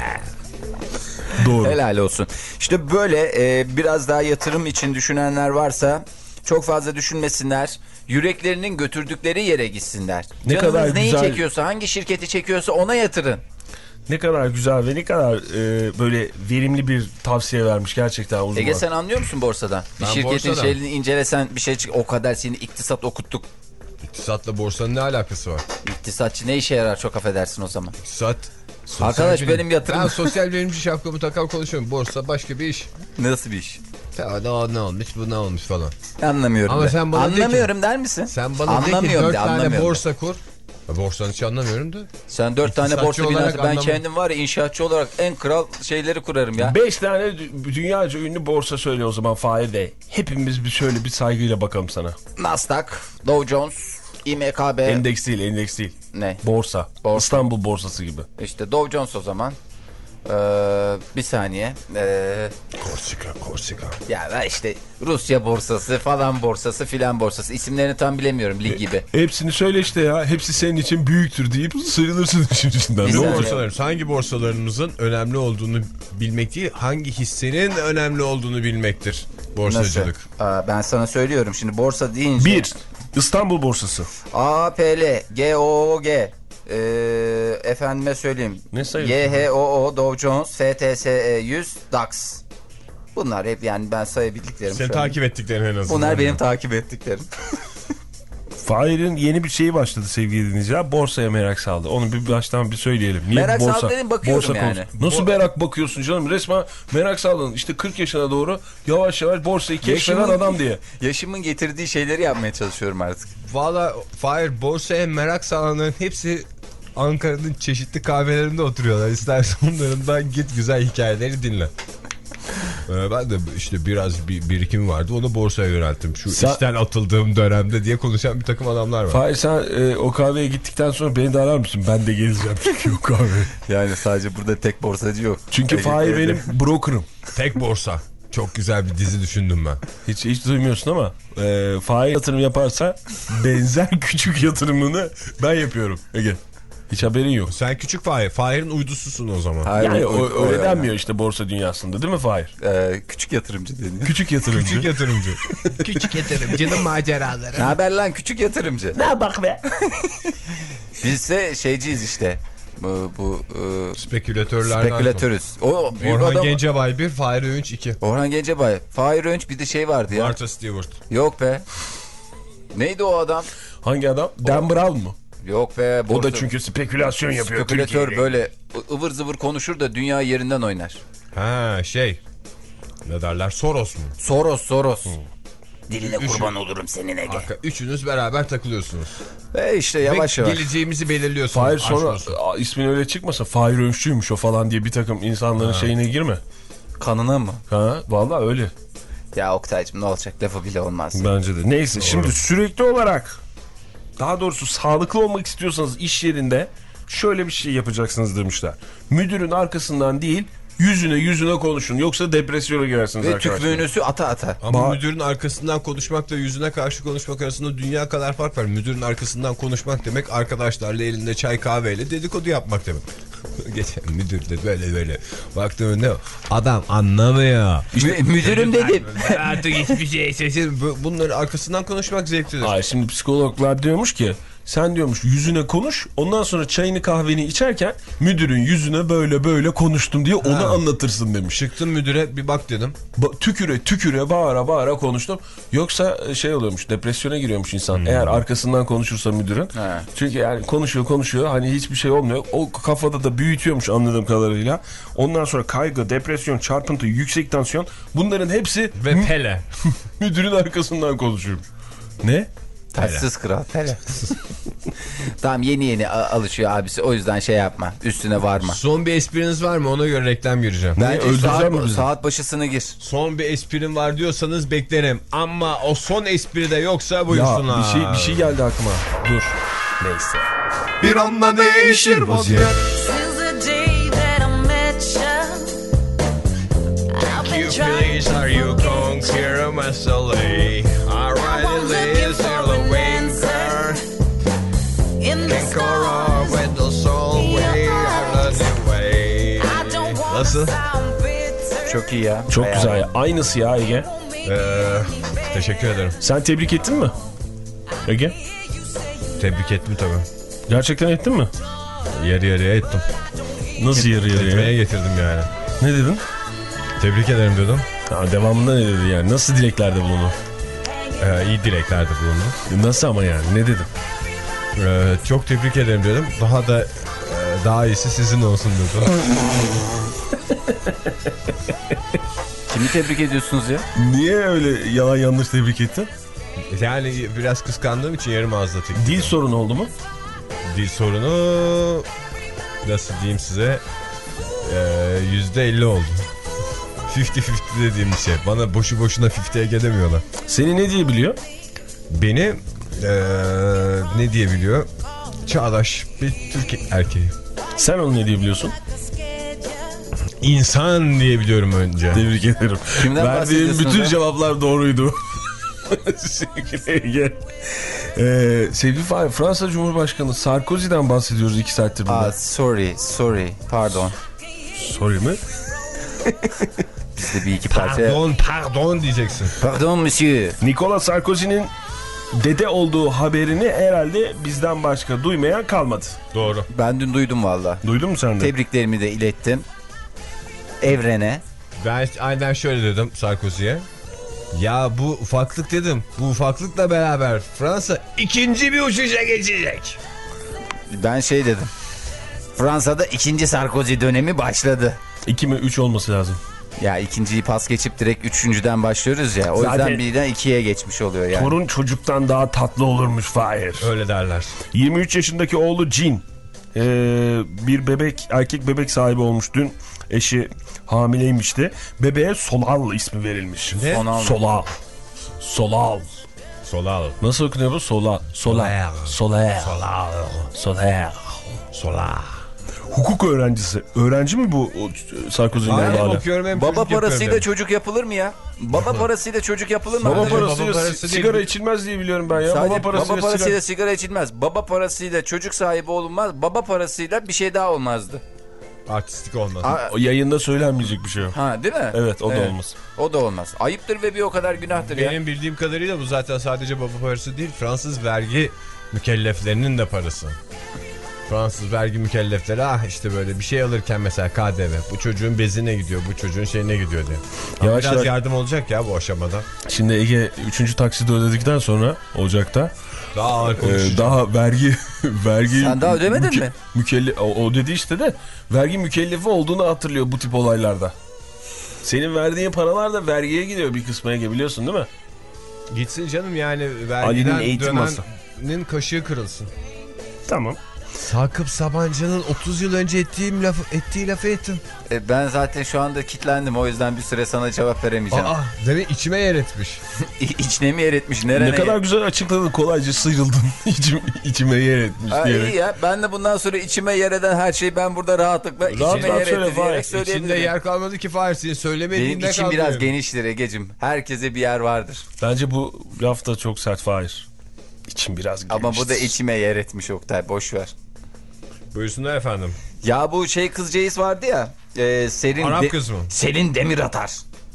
Doğru. Helal olsun. İşte böyle e, biraz daha yatırım için düşünenler varsa çok fazla düşünmesinler. Yüreklerinin götürdükleri yere gitsinler. Ne Canınız kadar neyi güzel. çekiyorsa, hangi şirketi çekiyorsa ona yatırın. Ne kadar güzel ve ne kadar e, böyle verimli bir tavsiye vermiş gerçekten uzman. Ege, sen anlıyor musun borsadan? Bir Ben şirketin borsadan. şeyini incelesen bir şey çık. O kadar seni iktisat okuttuk. İktisatla borsanın ne alakası var? İktisatçı ne işe yarar, çok affedersin o zaman. İktisat... sosyal Arkadaş, bilim. benim yatırım- Ben sosyal bilimci şapkamı takar konuşuyorum. Borsa başka bir iş. Nasıl bir iş? Ya da o ne olmuş bu ne olmuş falan. Anlamıyorum. Ama de. sen bana de ki- Anlamıyorum der misin? Sen bana de ki Anlamıyorum dört de, tane anlamıyorum de. borsa kur. Ya borsanın hiç anlamıyorum da. Sen dört tane İktisatçı borsa olarak binası. Ben anlamam. kendim var ya, inşaatçı olarak en kral şeyleri kurarım ya. Beş tane dü- dünyaca ünlü borsa söyle o zaman Fahir de. Hepimiz bir şöyle bir saygıyla bakalım sana. Nasdaq, Dow Jones, İ M K B. Endeks değil, endeks değil. Ne? Borsa. Borsa. İstanbul borsası gibi. İşte Dow Jones o zaman. Ee, bir saniye. Ee, Korsika, Korsika. ya ben işte Rusya borsası falan borsası filan borsası isimlerini tam bilemiyorum lig gibi. Hepsini söyle işte ya. Hepsi senin için büyüktür deyip sıyrılırsın işin içinden. Biz Ne de- olur? Borsalarımız, hangi borsalarımızın önemli olduğunu bilmek değil, hangi hissenin önemli olduğunu bilmektir borsacılık. Nasıl? Aa, ben sana söylüyorum şimdi borsa deyince. Bir, İstanbul borsası. A P L, G O O G, ee, efendime söyleyeyim. Ne sayıyorsun? Y H O O, Dow Jones, F T S E yüz, DAX. Bunlar hep yani ben sayabildiklerim. Seni şu an. takip ettiklerin en azından. Bunlar benim takip ettiklerim. Fahir'in yeni bir şeyi başladı sevgili dinleyiciler. Borsaya merak saldı. Onu bir baştan bir söyleyelim. Niye Merak borsa, saldı dedim, bakıyorum borsa yani. konusu- Nasıl merak bakıyorsun canım? Resmen merak saldın. İşte kırk yaşına doğru yavaş yavaş borsayı keşfeden Yaşımın- adam diye. Yaşımın getirdiği şeyleri yapmaya çalışıyorum artık. Valla Fahir, borsaya merak salanların hepsi Ankara'nın çeşitli kahvelerinde oturuyorlar. İstersen onlarından git, güzel hikayeleri dinle. Ee, ben de işte biraz bir birikim vardı, onu borsaya yönelttim. Şu Sen- işten atıldığım dönemde diye konuşan bir takım adamlar var. Fahir sen e, o kahveye gittikten sonra beni de arar mısın? Ben de geleceğim çünkü o kahve. Yani sadece burada tek borsacı yok. Çünkü Ege- Fahir Ege- benim broker'ım. Tek borsa. Çok güzel bir dizi düşündüm ben. Hiç hiç duymuyorsun ama e, Fahir yatırım yaparsa benzer küçük yatırımını ben yapıyorum. Ege. Hiç haberin yok. Sen küçük Fahir. Fahir'in uydususun o zaman. Hayır, Yani o- o, o- öyle o- denmiyor işte borsa dünyasında değil mi Fahir? Ee, küçük yatırımcı deniyor. Küçük yatırımcı. Küçük yatırımcı. Küçük yatırımcının maceraları. Ne haber lan küçük yatırımcı? Ne bak be. Biz de şeyciyiz işte. Bu, bu e, Spekülatörlerden. spekülatörüz. O büyük Orhan adam. Gencebay bir, Fahir Öğünç iki. Orhan Gencebay. Fahir Önç bir de şey vardı ya. Martha Stewart. Yok be. Neydi o adam? Hangi adam? Dan Brown mu? Yok be. O borsa- da çünkü spekülasyon yapıyor. spekülatör Türkiye'de. böyle ıvır zıvır konuşur da dünya yerinden oynar. Ha şey. Ne derler? Soros mu? Soros Soros. Diline kurban olurum senin Ege. Arka, üçünüz beraber takılıyorsunuz. Ve işte yavaş Ve yavaş. geleceğimizi belirliyorsunuz. Fahir Aşk sonra olsun. a, ismin öyle çıkmasa Fahir Önçlüymüş o falan diye bir takım insanların şeyine girme. Kanına mı? Ha vallahi öyle. Ya Oktay'cığım ne olacak lafı bile olmaz. Bence de. Neyse şimdi sürekli olarak daha doğrusu sağlıklı olmak istiyorsanız iş yerinde şöyle bir şey yapacaksınız demişler. Müdürün arkasından değil yüzüne yüzüne konuşun yoksa depresyona girersiniz Ve arkadaşlar. tükmüğünüzü ata ata. Ama Ba- müdürün arkasından konuşmakla yüzüne karşı konuşmak arasında dünya kadar fark var. Müdürün arkasından konuşmak demek arkadaşlarla elinde çay kahveyle dedikodu yapmak demek. Geçen müdür de böyle böyle baktım, ne o? Adam anlamıyor. Mü- müdürüm dedim. Artık hiçbir şey seçim. Bunların arkasından konuşmak zevklidir. Ay şimdi psikologlar diyormuş ki sen diyormuş yüzüne konuş ondan sonra çayını kahveni içerken müdürün yüzüne böyle böyle konuştum diye onu Ha. anlatırsın demiş. Çıktım müdüre, bir bak dedim. Ba- tüküre tüküre bağıra bağıra konuştum. Yoksa şey oluyormuş depresyona giriyormuş insan. Hmm. Eğer arkasından konuşursa müdürün. He. Çünkü yani konuşuyor konuşuyor hani hiçbir şey olmuyor. O kafada da büyütüyormuş anladığım kadarıyla. Ondan sonra kaygı, depresyon, çarpıntı, yüksek tansiyon bunların hepsi Ve Pele. müdürün arkasından konuşuyor. Ne? Tatsız kral. Tamam yeni yeni a- alışıyor abisi o yüzden şey yapma. Üstüne varma. Son bir espriniz var mı? Ona göre reklam gireceğim. Bence öldüreceğim mi saat, bizi? saat başısını gir. Son bir esprim var diyorsanız beklerim. Ama o son espri de yoksa Ya buyursunlar. bir şey bir şey geldi aklıma. Dur. Neyse. Bir anda değişir vaziyet. Since the day that I met you, I've been trying to are you forget conquer my soul? I I'm looking for an answer in the stars. with the soul way I don't wanna Nasıl? sound bitter. Çok iyi ya. Çok Bayağı. güzel ya. Aynısı ya Ege. Ee, teşekkür ederim. Sen tebrik ettin mi? Ege? Tebrik ettim tabii. Gerçekten ettin mi? Yarı yarıya ettim. Nasıl yarı Etmeye yarıya? getirdim yani. Ne dedin? Tebrik ederim dedim. Ha, devamında ne dedi yani? Nasıl dileklerde bulundu? Ee, iyi dileklerde bulundum. Nasıl ama yani? Ne dedim? Ee, çok tebrik ederim dedim. Daha da e, daha iyisi sizin olsun dedim. Kimi tebrik ediyorsunuz ya? Niye öyle yalan yanlış tebrik ettin? Yani biraz kıskandığım için yarım ağızla tek. Dil sorunu oldu mu? Dil sorunu nasıl diyeyim size, yüzde elli oldu. Fifty fifty dediğim bir şey. Bana boşu boşuna fifty'ye gelemiyorlar. Seni ne diye biliyor? Beni ee, ne diyebiliyor? Çağdaş bir Türk erkeği. Sen onu ne diye biliyorsun? İnsan diye biliyorum önce. Tebrik ederim. Kimden Verdiğim bahsediyorsunuz bütün ya? cevaplar doğruydu. Sevgili Ege. Ee, sevgili Fahir, Fransa Cumhurbaşkanı Sarkozy'den bahsediyoruz iki saattir burada. Aa, sorry, sorry, pardon. Sorry mi? Biz de bir iki parça... Pardon, pardon diyeceksin. Pardon monsieur. Nicolas Sarkozy'nin dede olduğu haberini herhalde bizden başka duymayan kalmadı. Doğru. Ben dün duydum valla. Duydun mu sen de? Tebriklerimi de ilettim. Evrene. Ben aynen şöyle dedim Sarkozy'ye. Ya bu ufaklık dedim. Bu ufaklıkla beraber Fransa ikinci bir uçuşa geçecek. Ben şey dedim. Fransa'da ikinci Sarkozy dönemi başladı. iki mi üç olması lazım. Ya ikinciyi pas geçip direkt üçüncüden başlıyoruz ya. O Zaten yüzden birden ikiye geçmiş oluyor yani. Torun çocuktan daha tatlı olurmuş Fahir. Öyle derler. yirmi üç yaşındaki oğlu Jean ee, bir bebek, erkek bebek sahibi olmuş dün. Eşi hamileymişti. Bebeğe Solal ismi verilmiş. Ne? Solal. Solal. Solal. Solal. Nasıl okunuyor bu? Solal. Solal. Solal. Solal. Solal. Solal. Hukuk öğrencisi. Öğrenci mi bu Sarkozy'nin Hem hala? okuyorum hem Baba çocuk parasıyla yapıyorum. çocuk yapılır mı ya? Baba parasıyla çocuk yapılır mı? Baba Arkadaşlar? parasıyla baba parası sigara değil. içilmez diye biliyorum ben ya. Sadece Baba parasıyla, baba parasıyla sigara... sigara içilmez. Baba parasıyla çocuk sahibi olunmaz. Baba parasıyla bir şey daha olmazdı. Artistik olmaz. Ha, O yayında söylenmeyecek bir şey yok. ha değil mi? Evet, o da olmaz. O da olmaz. Ayıptır ve bir o kadar günahtır ya. Benim bildiğim kadarıyla bu zaten sadece baba parası değil, Fransız vergi mükelleflerinin de parası. Fransız vergi mükellefleri ah işte böyle bir şey alırken mesela K D V. Bu çocuğun bezine gidiyor, bu çocuğun şeyine gidiyor diye. Ama Yavaş biraz yavaş- yardım olacak ya bu aşamada. Şimdi Ege üçüncü taksidi ödedikten sonra Ocak'ta Daha ağır e, konuşacağım. daha vergi vergi Sen daha ödemedin mi? Mükelle o, o dedi işte de vergi mükellefi olduğunu hatırlıyor bu tip olaylarda. Senin verdiğin paralar da vergiye gidiyor bir kısmı Ege, biliyorsun değil mi? Gitsin canım yani Ali'nin vergiden eğitim masa. dönenin kaşığı kırılsın. Tamam. Sakıp Sabancı'nın otuz yıl önce ettiğim laf, ettiği lafı ettim. E, ben zaten şu anda kilitlendim. O yüzden bir süre sana cevap veremeyeceğim. Aa, demek içime yer etmiş. İçine mi yer etmiş? Nereye? Ne kadar güzel açıkladın, kolayca sıyrıldın. İçim, içime yer etmiş Ha, diyerek. iyi ya. Ben de bundan sonra içime yer eden her şeyi ben burada rahatlıkla Rahat içime rahat yer söyle, etti diyerek Fahir. söyleyebilirim. İçinde yer kalmadı ki Fahir, senin söylemediğin Benim ne içim kaldı biraz yani? geniştir Egeciğim. Herkese bir yer vardır. Bence bu laf da çok sert Fahir. İçim biraz geniştir. Ama bu da içime yer etmiş Oktay. Boş ver. Buyursunlar efendim. Ya bu şey kızcağız vardı ya. E, Serin Arap De- kız mı? Serin Demiratar.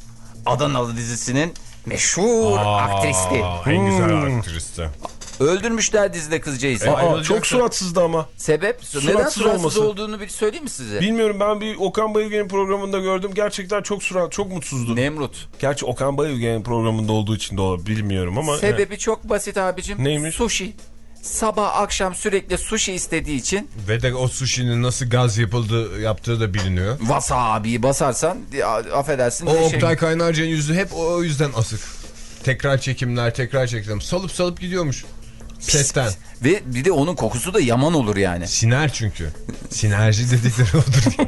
Adanalı dizisinin meşhur aktristi. En güzel aktristi. Öldürmüşler dizide kızcağızı. E, Aa, ayrılacak çok da- suratsızdı ama. Sebep? Suratsız Neden suratsız olması. olduğunu bir söyleyeyim mi size? Bilmiyorum, ben bir Okan Bayülgen'in programında gördüm. Gerçekten çok surat, çok mutsuzdu. Nemrut. Gerçi Okan Bayülgen'in programında olduğu için de olabilir, bilmiyorum ama. Sebebi çok basit abicim. Neymiş? Sushi. Sabah akşam sürekli sushi istediği için Ve de o sushi'nin nasıl gaz yapıldığı yaptığı da biliniyor. wasabi'yi basarsan ya, affedersin. O şey- Oktay Kaynarca'nın yüzü hep o yüzden asık. Tekrar çekimler, tekrar çekimler. Salıp salıp gidiyormuş. Setten. Ve bir de onun kokusu da yaman olur yani. Siner çünkü. Sinerji dedikleri odur.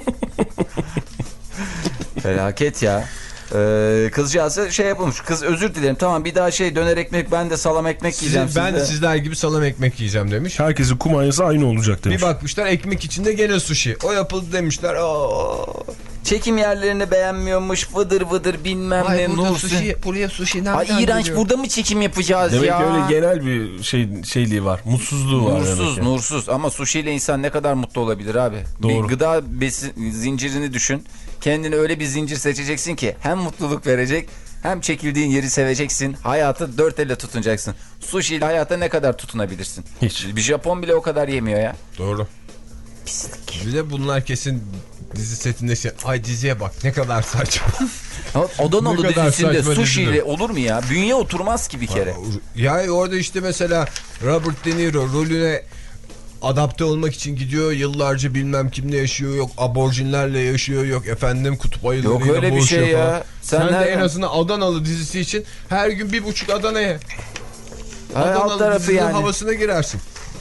Felaket ya. Ee, kızcağızı şey yapılmış. Kız özür dilerim, tamam bir daha şey döner ekmek, ben de salam ekmek Size, yiyeceğim. ben de sizde. sizler gibi salam ekmek yiyeceğim demiş. Herkesin kumanyası aynı olacak demiş. Bir bakmışlar ekmek içinde gene sushi. O yapıldı demişler. Aa. Çekim yerlerini beğenmiyormuş, vıdır vıdır bilmem ne. Nursi. buraya sushi Ay iğrenç, burada mı çekim yapacağız Demek ya? ki öyle genel bir şey şeyliği var. Mutsuzluğu var. demek Nursuz, ki. nursuz ama sushi ile insan ne kadar mutlu olabilir abi. Doğru. Bir gıda besin zincirini düşün. Kendine öyle bir zincir seçeceksin ki hem mutluluk verecek hem çekildiğin yeri seveceksin. Hayatı dört elle tutunacaksın. Sushi ile hayata ne kadar tutunabilirsin? Hiç. Bir Japon bile o kadar yemiyor ya. Doğru. Bir de bunlar kesin dizi setinde şey. Ay diziye bak ne kadar saçma. Adanalı Ne kadar dizisinde saçma sushi dizidir. ile olur mu ya? Bünye oturmaz ki bir kere. Ya orada işte mesela Robert De Niro rolüne adapte olmak için gidiyor, yıllarca bilmem kimle yaşıyor, yok aborjinlerle yaşıyor, yok efendim kutup ayılarıyla Yok öyle bir boğuşuyor şey ya. falan. Sen Sen, de nereden- en azından Adanalı dizisi için her gün bir buçuk Adana'ya Hay, alt Adanalı tarafı dizinin yani. havasına girersin.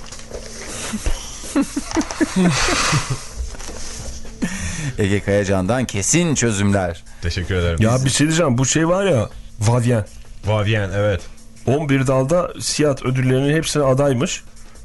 Ege Kayacan'dan kesin çözümler. Teşekkür ederim. Ya bir şey diyeceğim, bu şey var ya, Vavyen. Vavyen evet. on bir dalda Siyat ödüllerinin hepsine adaymış.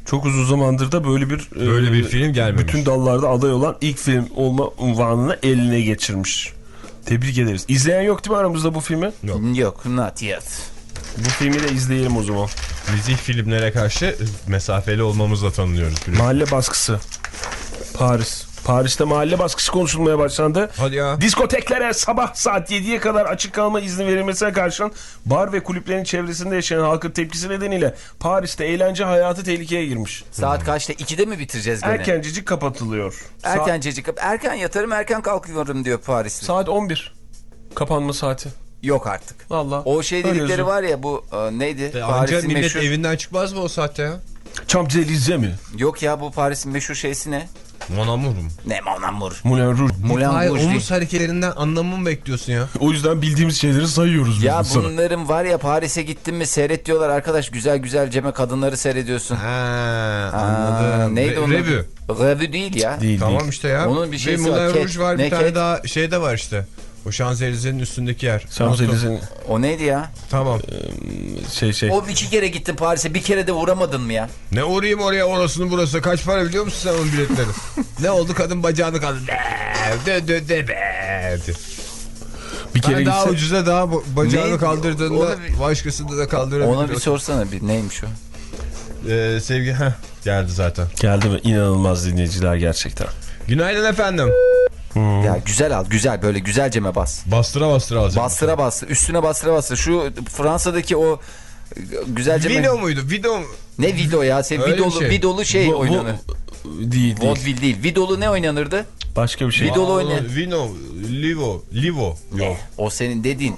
Çok uzun zamandır da böyle bir Böyle e, bir film gelmemiş. Bütün dallarda aday olan ilk film olma unvanını eline geçirmiş. Tebrik ederiz. İzleyen yok değil mi aramızda bu filmi? Yok. Yok, not yet. Bu filmi de izleyelim o zaman. Biz ilk filmlere karşı mesafeli olmamızla tanınıyoruz. Biliyorsun. Mahalle baskısı. Paris. Paris'te mahalle baskısı konuşulmaya başlandı. Hadi ya. Diskoteklere sabah saat yediye kadar açık kalma izni verilmesine karşın bar ve kulüplerin çevresinde yaşayan halkın tepkisi nedeniyle Paris'te eğlence hayatı tehlikeye girmiş. Saat kaçta? ikide mi bitireceğiz gene? Erkencecik kapatılıyor. Erkencecik. Erken yatarım, erken kalkıyorum diyor Paris'te. Saat on bir. Kapanma saati. Yok artık. Vallahi. O şey öyle dedikleri yazıyor. var ya, bu e, neydi? Anca Paris'in millet meşhur... evinden çıkmaz mı o saatte ya? Champs-Élysées mi? Yok ya, bu Paris'in meşhur şeysi ne? Mon amour'um. Ne Mon Amour? Moulin Rouge. Moulin Hayır, Rouge değil. omuz hareketlerinden anlamı mı bekliyorsun ya? O yüzden bildiğimiz şeyleri sayıyoruz biz Ya de sana. bunların var ya, Paris'e gittin mi seyret diyorlar arkadaş, güzel güzel ceme kadınları seyrediyorsun. Ha, Aa, anladım. neydi Re- onun? Revü. Revü değil ya. Değil, Tamam değil. işte ya. Onun bir şeysi Ve var. Moulin Ket. Rouge var, Ne bir tane ket? daha şey de var işte. O Şanzelize'nin üstündeki yer. Champs-Élysées O neydi ya? Tamam. şey şey. O iki kere gittin Paris'e, bir kere de uğramadın mı ya? Ne uğrayayım oraya, orasını burası. Kaç para biliyor musun sen onun biletleri? Ne oldu, kadın bacağını kaldı. De de de be. Bir kere Ben daha gitse- ucuza daha bu- bacağını Neydi? kaldırdığında Ona bir- başkasını da kaldırabilir. Ona bir sorsana, bir neymiş o? Ee, sevgi heh, geldi zaten. Geldi mi? İnanılmaz dinleyiciler gerçekten. Günaydın efendim. Ya güzel al, güzel, böyle güzelceme bas. Bastıra bastıra alacağım. Bastıra bastıra, üstüne bastıra bastıra. Şu Fransa'daki o güzelceme... Video muydu? Video mu? Ne video ya? Sev, Öyle vidolu, bir şey. vidolu şey Bu- bu- oynanır. Değil değil. Vaudeville değil. Vidolu ne oynanırdı? Başka bir şey. Video- Vidolu Aa, oynayan. Vino, Livo, Livo. Yok. O senin dediğin.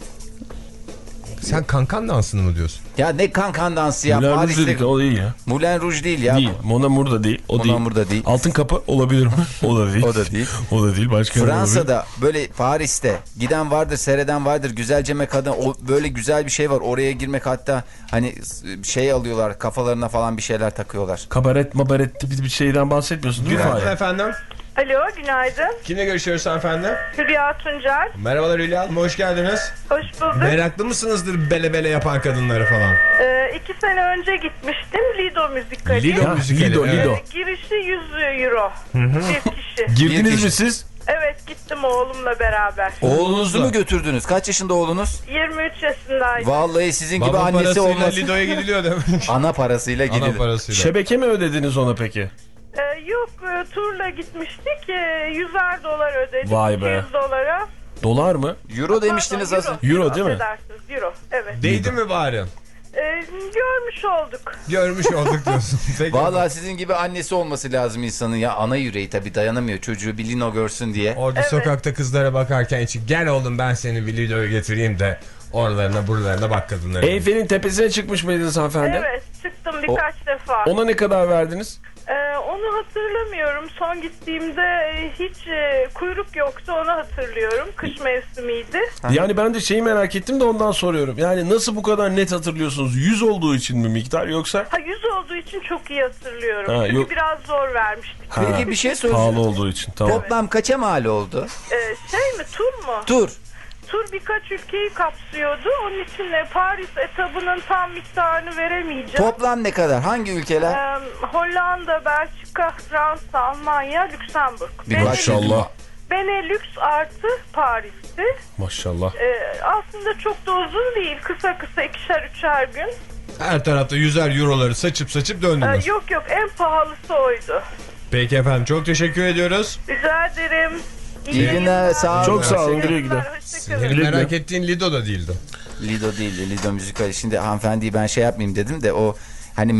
Sen kankan dansını mı diyorsun? Ya ne kankan dansı ya? Moulin Rouge Paris'te... dedik, o değil ya. Moulin Rouge değil ya. Değil. Mon Amour da değil. O Mon değil. Amour da değil. Altın Kapı olabilir mi? O da değil. O da değil. O da değil. Başka ne olabilir? Fransa'da böyle Paris'te giden vardır, seyreden vardır, güzelceme kadın, o böyle güzel bir şey var, oraya girmek, hatta hani şey alıyorlar kafalarına falan, bir şeyler takıyorlar. Kabaret mabaret bir, bir şeyden bahsetmiyorsun değil mi? Günaydın Fahir? efendim. Alo, günaydın. Kimle görüşüyoruz efendim? Hülya Tuncer. Merhabalar Hülya Hanım, hoş geldiniz. Hoş bulduk. Meraklı mısınızdır bele bele yapan kadınları falan? Ee, iki sene önce gitmiştim. Lido müzikali. Lido Ha, müzikali. Lido, evet. Lido. Ee, girişi yüz euro. Bir kişi. Girdiniz Bir mi kişi. siz? Evet, gittim oğlumla beraber. Oğlunuzu mu götürdünüz? Kaç yaşında oğlunuz? yirmi üç yaşındaydı. Vallahi sizin gibi Baba annesi parasıyla olmaz. Lido'ya gidiliyor demek. Ana parasıyla Ana gidilir. parasıyla. Şebeke mi ödediniz ona peki? Ee, yok, e, turla gitmiştik. E, yüzer dolar ödedik. Vay be. yüz dolara. Dolar mı? Euro demiştiniz Pardon, az. Euro değil mi? Affedersiniz, euro. Evet. Değdi mi bari? Ee, görmüş olduk. Görmüş olduk diyorsun. Peki. Vallahi sizin gibi annesi olması lazım insanın ya, ana yüreği tabii dayanamıyor çocuğu bir lino görsün diye. Orada Evet. sokakta kızlara bakarken için gel oğlum ben seni bir Lido'ya getireyim de oralarına buralarına bak kadınlara. Eyfel'in tepesine çıkmış mıydınız hanımefendi? Evet, çıktım birkaç defa. Ona ne kadar verdiniz? Ee, onu hatırlamıyorum. Son gittiğimde e, hiç e, kuyruk yoktu, onu hatırlıyorum. Kış mevsimiydi. Yani ben de şeyi merak ettim de ondan soruyorum. Yani nasıl bu kadar net hatırlıyorsunuz? yüz olduğu için mi miktar yoksa? Ha, yüz olduğu için çok iyi hatırlıyorum. Ha, Çünkü yok. biraz zor vermiştik. Ha, Peki bir şey soracağım. pahalı olduğu için tamam. Toplam kaça mal oldu? Ee, şey mi, tur mu? Tur. Tur birkaç ülkeyi kapsıyordu. Onun için de Paris etabının tam miktarını veremeyeceğim. Toplam ne kadar? Hangi ülkeler? Ee, Hollanda, Belçika, Fransa, Almanya, Lüksemburg. Bir Benelux- Maşallah. Benelux artı Paris'ti. Maşallah. Ee, aslında çok da uzun değil. Kısa kısa ikişer üçer gün. Her tarafta yüzer euroları saçıp saçıp Ee, döndünüz. yok yok, en pahalısı oydu. Peki efendim, çok teşekkür ediyoruz. Rica ederim. İyi günler, sağ olun. Çok sağ olun, güle Teşekkürler, güle. hoşçakalın. Senin Güle merak güle. ettiğin Lido da değildi. Lido değil, Lido müzikali. Şimdi hanımefendiyi ben şey yapmayayım dedim de o hani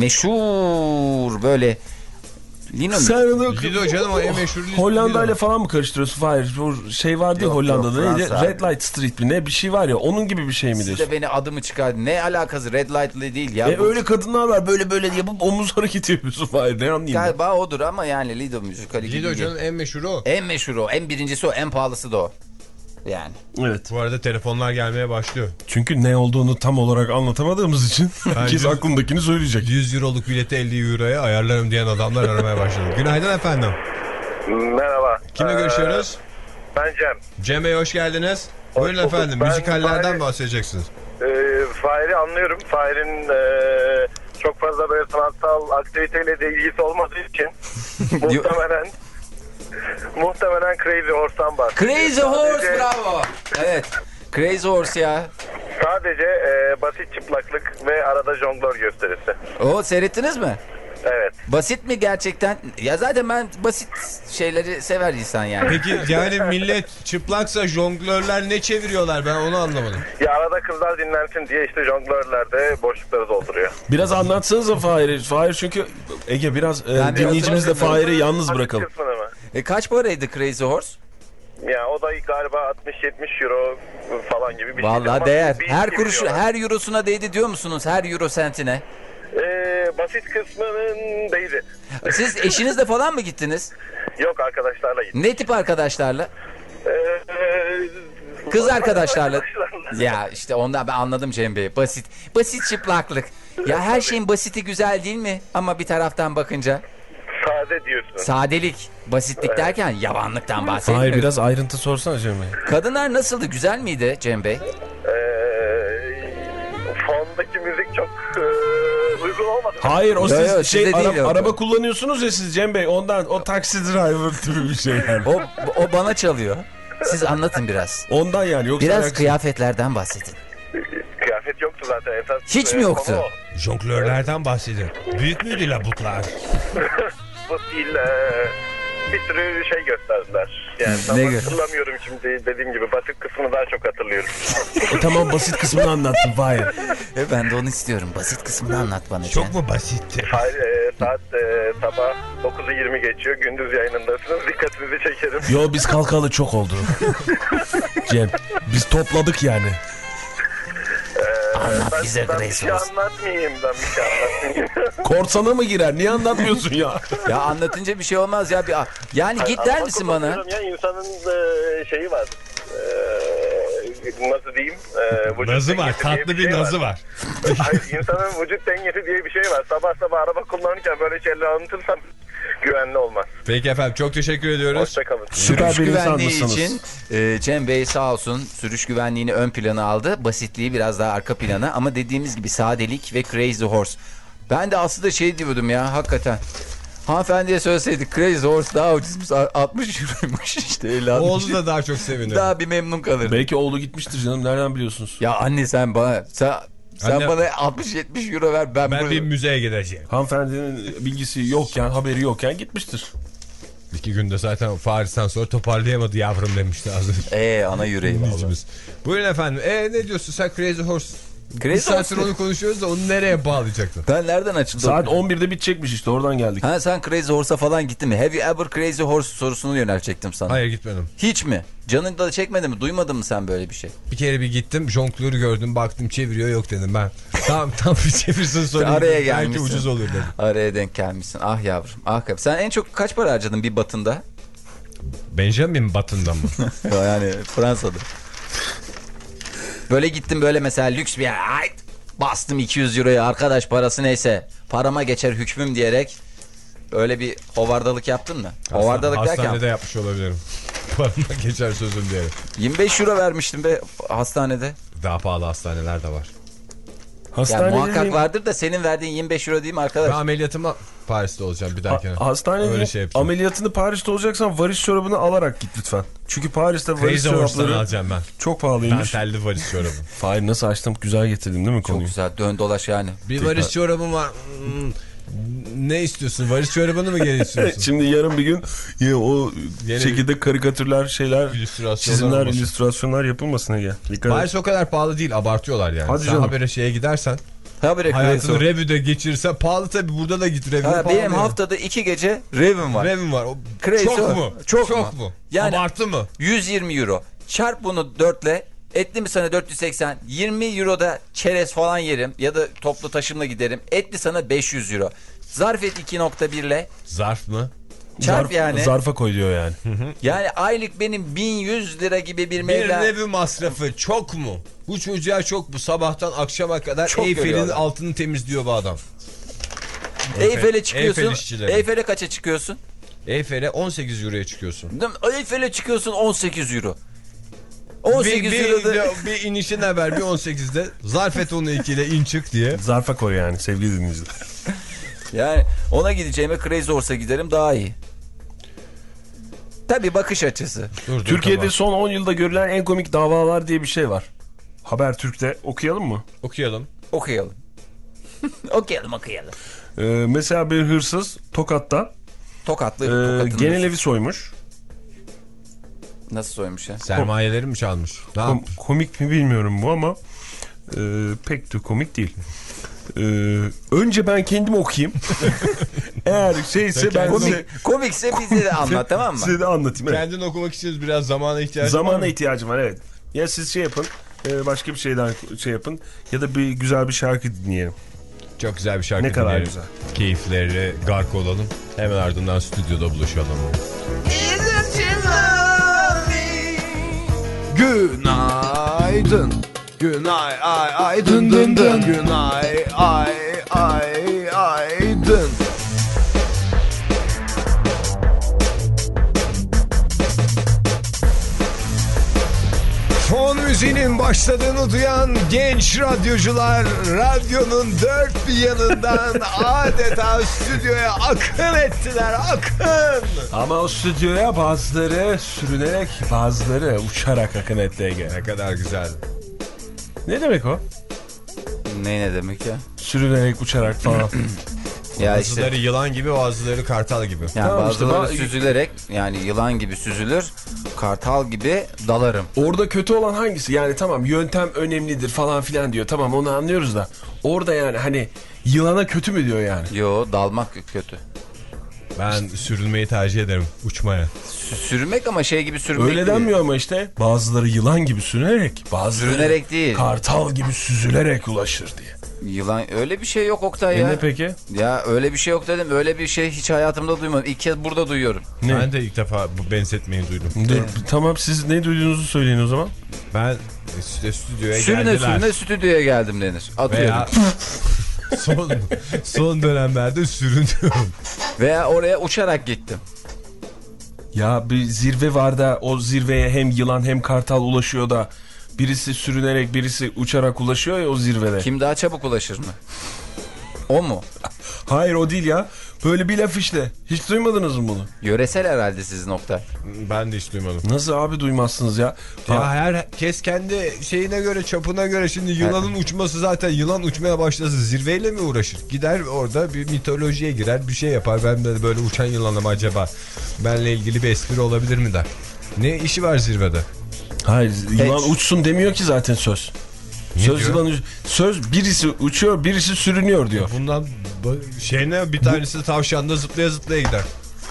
meşhur böyle Lino Sen onu Lido canım, o en meşhur Lido. Hollanda ile falan mı karıştırıyorsun? Hayır. Bu şey vardı ya Yok, Hollanda'da. yok, Neydi? Fransa. Red Light Street mi? Ne bir şey var ya. Onun gibi bir şey mi Siz diyorsun? de beni adımı çıkardı. Ne alakası, red light'lı değil ya. E Bu öyle kadınlar var. Böyle böyle yapıp omuz hareketi yapıyorsun. Hayır. Ne anlayayım ben? galiba odur ama yani Lido müzikali gibi Lido değil. canım en meşhuru o. En meşhuru o, en birincisi o, en pahalısı da o. Yani. Evet. Bu arada telefonlar gelmeye başlıyor. Çünkü ne olduğunu tam olarak anlatamadığımız için herkes yüz- aklındakini söyleyecek. yüz euroluk bileti elli euroya ayarlarım diyen adamlar aramaya başladı. Günaydın efendim. Merhaba. Kimle Ee, görüşüyoruz? Ben Cem. Cem Bey hoş geldiniz. Hoş Buyurun bulduk. efendim, Ben müzikallerden Fahri- bahsedeceksiniz. Ee, Fahir'i anlıyorum. Fahir'in e, çok fazla böyle sanatsal aktiviteyle de ilgisi olmadığı için muhtemelen muhtemelen Crazy Horse'tan bahsediyor. Crazy Horse, Sadece- bravo. Evet. Crazy Horse ya. Sadece e, basit çıplaklık ve arada jonglör gösterisi. O seyrettiniz mi? Evet. Basit mi gerçekten? Ya zaten ben basit şeyleri sever insan yani. Peki yani millet çıplaksa jonglörler ne çeviriyorlar, ben onu anlamadım. Ya arada kızlar dinlensin diye işte jonglörler de boşlukları dolduruyor. Biraz anlatsanıza Fahir'i. Fahir çünkü Ege biraz e, Ben bir dinleyicimiz de hatırlamıyorum. Fahir'i yalnız Basit bırakalım. kısmını mı? E kaç paraydı Crazy Horse? Ya o da galiba altmış yetmiş euro falan gibi bir şey. Vallahi Ama değer. bir Her iki kuruşu, diyorlar. her eurosuna değdi diyor musunuz? Her euro sentine. Ee, basit kısmının değdi. Siz eşinizle falan mı gittiniz? Yok, arkadaşlarla gittim. Ne tip arkadaşlarla? Ee, Kız arkadaşlarla. arkadaşlarla. Ya işte ondan ben anladım Cem Bey. Basit. Basit çıplaklık. Ya her şeyin basiti güzel değil mi? Ama bir taraftan bakınca Sade diyorsun. sadelik, basitlik derken yavanlıktan Fahir bahsediyoruz. biraz ayrıntı sorsana Cem Bey. Kadınlar nasıldı? Güzel miydi Cem Bey? Ee, fondaki müzik çok e, uygun olmadı. Hayır o Yo, siz yo, şey sizde değil ara- o. araba kullanıyorsunuz ya siz Cem Bey, ondan o taksi driver tipi bir şey yani. O, o bana çalıyor. Siz anlatın biraz. Ondan yani yoksa Biraz ayak- kıyafetlerden bahsedin. Kıyafet yoktu zaten. Esas, Hiç mi e, yoktu? konu o. Jonglörlerden bahsedin. Büyük müydü labutlar? Bu değil, e, bir sürü şey gösterdiler. Yani tam Ne gö- hatırlamıyorum şimdi, dediğim gibi basit kısmını daha çok hatırlıyorum. E, tamam basit kısmını anlattın Fahir. E ben de onu istiyorum. Basit kısmını anlat bana. Cem. Çok mu basitti? Hayır, e, saat e, sabah dokuzu yirmi geçiyor. Gündüz yayınındasınız. Dikkatinizi çekerim. Yo biz kalkalı çok oldu. Cem biz topladık yani. Anlat Ben, bize ben bir Grace şey Horse. anlatmayayım. Ben bir şey anlatmayayım. Korsana mı girer? Niye anlatmıyorsun ya? Ya anlatınca bir şey olmaz ya. Bir, yani git der Ama misin bana? kullanıyorum Ya insanın e, şeyi var. E, nasıl diyeyim? E, vücut Nazı var, dengesi diye tatlı bir şey nazı var. Hayır, insanın vücut dengesi diye bir şey var. Sabah sabah araba kullanırken böyle şeyler anlatırsam güvenli olmaz. Peki efendim, çok teşekkür ediyoruz. Hoşçakalın. Süper Sürüş bir güvenliği insanmışsınız. için e, Cem Bey sağ olsun sürüş güvenliğini ön plana aldı. Basitliği biraz daha arka plana ama dediğimiz gibi sadelik ve Crazy Horse. Ben de aslında şey diyordum ya hakikaten. Hanımefendiye söyleseydik Crazy Horse daha ucuzmuş, altmış euroymuş işte elli altmış. Oğlu da daha çok seviniyor. Daha bir memnun kalır. Belki oğlu gitmiştir canım, nereden biliyorsunuz? Ya anne sen bana sen, sen Anne- bana altmış yetmiş euro ver ben, Ben bunu... bir müzeye gideceğim. Hanımefendinin bilgisi yokken, haberi yokken gitmiştir. İki günde zaten Paris'ten sonra toparlayamadı yavrum demişti az önce. Eee ana yüreği vallahi. dinleyicimiz. Buyurun efendim. E ne diyorsun sen Crazy Horse? Crazy Bir saattir Horse- onu konuşuyoruz da onu nereye bağlayacaktın? Ben nereden açıldı? Saat on birde bitecekmiş işte, oradan geldik. Ha sen Crazy Horse'a falan gittin mi? Have you ever Crazy Horse sorusunu yöneltecektim sana. Hayır, gitmedim. Hiç mi? Canın da çekmedi mi? Duymadın mı sen böyle bir şey? Bir kere bir gittim, jonglörü gördüm, baktım çeviriyor, yok dedim ben. Tamam tam bir çevirsin sorayım. Araya Belki gelmişsin. ucuz olur dedim. Araya denk gelmişsin. Ah yavrum. Ah kap. Sen en çok kaç para harcadın bir batında? Benjamin Button'dan mı? Yani Fransa'da. Böyle gittim böyle mesela lüks bir yer. Ay, bastım iki yüz euroya, arkadaş parası neyse. Parama geçer hükmüm diyerek öyle bir hovardalık yaptın mı? Hovardalık Hastanede derken yapmış olabilirim. Parama geçer sözüm diye. yirmi beş euro vermiştim be hastanede. Daha pahalı hastaneler de var. Ya Hastanede muhakkak vardır da senin verdiğin yirmi beş euro değil mi arkadaş? Ben ameliyatıma Paris'te olacağım bir dahakine. Ha, hastanede Öyle şey yapacağım. ameliyatını Paris'te olacaksan varis çorabını alarak git lütfen. Çünkü Paris'te varis Crazy Horse'dan çorapları alacağım ben. çok pahalıymış. Dantelli varis çorabı. Fahir nasıl açtım, güzel getirdim değil mi Çok konuyu? güzel dön dolaş yani. Bir varis çorabım var. Hmm. Ne istiyorsun? Varis çorabını mı geri istiyorsun? Şimdi yarın bir gün yine o Yeni şekilde karikatürler, şeyler, İllüstrasyonlar çizimler, olmasın. illüstrasyonlar yapılmasın Ege. Dikkat et. Paris o kadar pahalı değil, abartıyorlar yani. Hadi Sen canım. habere şeye gidersen, Habire hayatını Crazy revüde geçirirsen pahalı tabii, burada da git revüde Ha, pahalı. benim yani. haftada iki gece revim var. Revim var. O, Crazy çok Horse. mu? Çok mu? mu? Yani- Abartı mı? yüz yirmi euro. Çarp bunu dörtle. Etli mi sana dört yüz seksen. yirmi euroda çerez falan yerim. Ya da toplu taşımla giderim. Etli sana beş yüz euro. Zarf et iki nokta bir ile. Zarf mı? Çarp Zarf- yani. Zarfa koy diyor yani. Yani aylık benim bin yüz lira gibi bir Bir meblağ. revi masrafı çok mu? Bu çocuğa çok mu? Sabahtan akşama kadar Çok Eyfel'in görüyorlar. altını temizliyor bu adam. Eyfel'e çıkıyorsun. Eyfel işçileri. Eyfel'e kaça çıkıyorsun? Eyfel'e on sekiz euroya çıkıyorsun. Değil mi? Eyfel'e çıkıyorsun on sekiz euro. on bir, sekiz bir, lirada. bir, bir inişin haber bir on sekizde zarf et onu ikiyle in çık diye. Zarfa koy yani sevgili dinleyiciler. Yani ona gideceğime Crazy Horse'a giderim daha iyi. Tabii bakış açısı. Dur, dur, Türkiye'de tamam. son on yılda görülen en komik davalar diye bir şey var. Habertürk'te okuyalım mı? Okuyalım. Okuyalım. okuyalım okuyalım. Ee, mesela bir hırsız Tokat'ta Tokatlı. e, Tokat'ın genel evi soymuş. Nasıl soymuş ya? Sermayeleri mi çalmış? Ne Kom- yapmış? komik mi bilmiyorum bu ama e, pek de komik değil. E, önce ben kendim okuyayım. Eğer şeyse ben size, Komik, komikse bize de anlat tamam mı? size de anlatayım. Evet. Kendin okumak istiyoruz, biraz zamana ihtiyacım var Zamana mı? ihtiyacım var, evet. Ya siz şey yapın, e, başka bir şeyden şey yapın ya da bir güzel bir şarkı dinleyelim. Çok güzel bir şarkı Ne kadar dinleyelim. güzel. Keyifleri gark olalım. Hemen ardından stüdyoda buluşalım. Günaydın. Günay ay ay dın dın dın. Günay ay ay ay dın. Fon müziğinin başladığını duyan genç radyocular radyonun dört bir yanından adeta stüdyoya akın ettiler, akın. Ama o stüdyoya bazıları sürünerek, bazıları uçarak akın etti Ege. Ne kadar güzel. Ne demek o? Ne ne demek ya? Sürünerek, uçarak falan. Ya Bazıları işte yılan gibi, bazıları kartal gibi. yani Tamam işte, bazıları ba- süzülerek yani yılan gibi süzülür, kartal gibi dalarım. Orada kötü olan hangisi? Yani tamam yöntem önemlidir falan filan diyor. Tamam onu anlıyoruz da. Orada yani hani yılana kötü mü diyor yani? Yo dalmak kötü. Ben sürünmeyi tercih ederim uçmaya. Sü- Sürmek ama şey gibi sürmek Öyle değil. denmiyor ama işte. Bazıları yılan gibi sürünerek, bazıları Sürünerek değil. kartal gibi süzülerek ulaşır diye. Yılan öyle bir şey yok Oktay E ya. ne peki? Ya öyle bir şey yok dedim. Öyle bir şey hiç hayatımda duymadım. İlk kez burada duyuyorum. Ne? Ben de ilk defa bu benzetmeyi duydum. De- tamam siz ne duyduğunuzu söyleyin o zaman. Ben işte stüdyoya Sürüne geldiler. sürüne stüdyoya geldim denir. Atıyorum. Veya son, son dönemlerde sürünüyorum. Veya oraya uçarak gittim. Ya bir zirve var da o zirveye hem yılan hem kartal ulaşıyor da birisi sürünerek birisi uçarak ulaşıyor ya o zirvede. Kim daha çabuk ulaşır mı? O mu? Hayır o değil ya. Böyle bir laf işte. Hiç duymadınız mı bunu? Yöresel herhalde sizin Oktay. Ben de hiç duymadım. Nasıl abi duymazsınız ya? Ya Ha, herkes kendi şeyine göre, çapına göre. Şimdi yılanın uçması, zaten yılan uçmaya başlasa zirveyle mi uğraşır? Gider orada bir mitolojiye girer, bir şey yapar. Ben de böyle uçan yılanım acaba, benle ilgili bir espri olabilir mi der. Ne işi var zirvede? hayır yılan Hiç. uçsun demiyor ki zaten söz. Söz diyor? yılan uç- söz birisi uçuyor birisi sürünüyor diyor. Bundan bu- şeyine bir tanesi tavşanda zıplaya zıplaya gider.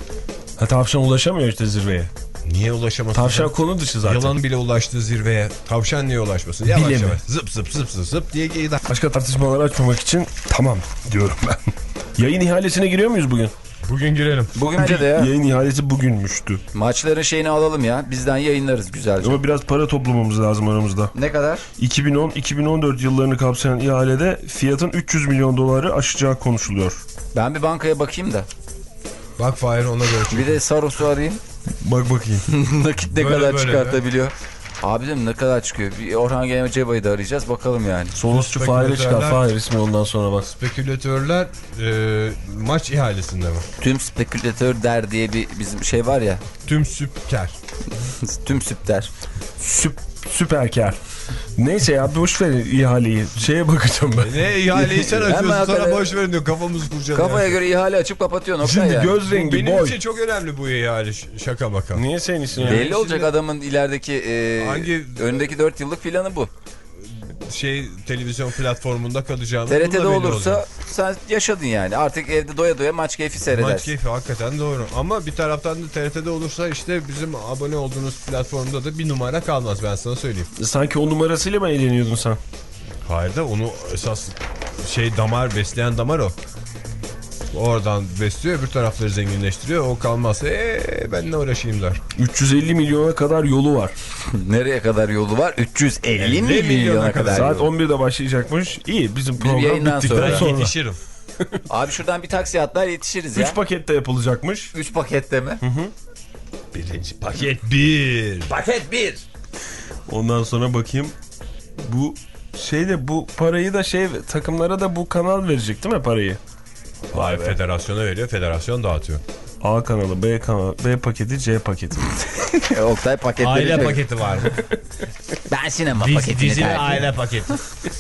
Ha tavşan ulaşamıyor işte zirveye. Niye ulaşamaz? Tavşan konu dışı zaten. Yılan bile ulaştı zirveye. Tavşan niye ulaşmasın? Yavaş Bile mi? yavaş. Zıp zıp zıp zıp zıp diye gider. Başka tartışmaları açmamak için tamam diyorum ben. Yayın ihalesine giriyor muyuz bugün? Bugün girelim. Bugün bence de ya. Yayın ihalesi bugünmüştü. Maçların şeyini alalım ya. Bizden yayınlarız güzelce. Ama biraz para toplamamız lazım aramızda. Ne kadar? iki bin on iki bin on dört yıllarını kapsayan ihalede fiyatın üç yüz milyon doları aşacağı konuşuluyor. Ben bir bankaya bakayım da. Bak Fahir ona göre. Bir de Saros'u arayayım. Bak bakayım. Nakit ne Böyle kadar böyle çıkartabiliyor. Abi dedim ne kadar çıkıyor? Bir Orhan Gencebay'ı da arayacağız bakalım yani. Sonuççu Fahir'e çıkar. Fahir ismi ondan sonra bak. Spekülatörler e, maç ihalesinde mi? Tüm spekülatör der diye bir bizim şey var ya. Tüm süper. Tüm süp der. Süp, süper kar. Neyse ya boş ver ihaleyi. Şeye bakacağım ben. Ne ihaleyi sen açıyorsun, Hemen sana hakikaten- boş verin diyor, kafamızı kurcalıyor. Kafaya göre ihale açıp kapatıyor nokta Şimdi ya. göz rengi Benim boy. için çok önemli bu ihale, ş- şaka maka. Niye senin için ya? Belli olacak adamın ilerideki e, Hangi- önündeki dört yıllık planı bu. Şey, televizyon platformunda kalacağını. T R T'de bununla belli olursa olacak. sen yaşadın yani. Artık evde doya doya maç keyfi seyredersin. Maç keyfi hakikaten doğru. Ama bir taraftan da T R T'de olursa işte bizim abone olduğunuz platformda da bir numara kalmaz, ben sana söyleyeyim. Sanki o numarasıyla mı eğleniyordun sen? Hayır da onu esas şey damar, besleyen damar o. Oradan besliyor, öbür tarafları zenginleştiriyor. O kalmazsa ee, ben ne uğraşayım der. üç yüz elli milyona kadar yolu var. Nereye kadar yolu var? üç yüz elli milyona milyona kadar. Saat yolu. on birde başlayacakmış. İyi bizim bir program yayından bittikten sonra. sonra. Yetişirim. Abi şuradan bir taksi atlar yetişiriz ya. üç pakette yapılacakmış. üç pakette mi? Birinci paket bir. Paket bir. Ondan sonra bakayım. Bu şeyde bu parayı da şey takımlara da bu kanal verecek değil mi parayı? Vay, federasyona veriyor, federasyon dağıtıyor. A kanalı, B kanalı, B paketi, C paketi. Oktay paketleri. Aile çok- paketi var mı? Ben sinema Diz, paketini dizili tercih aile paketi.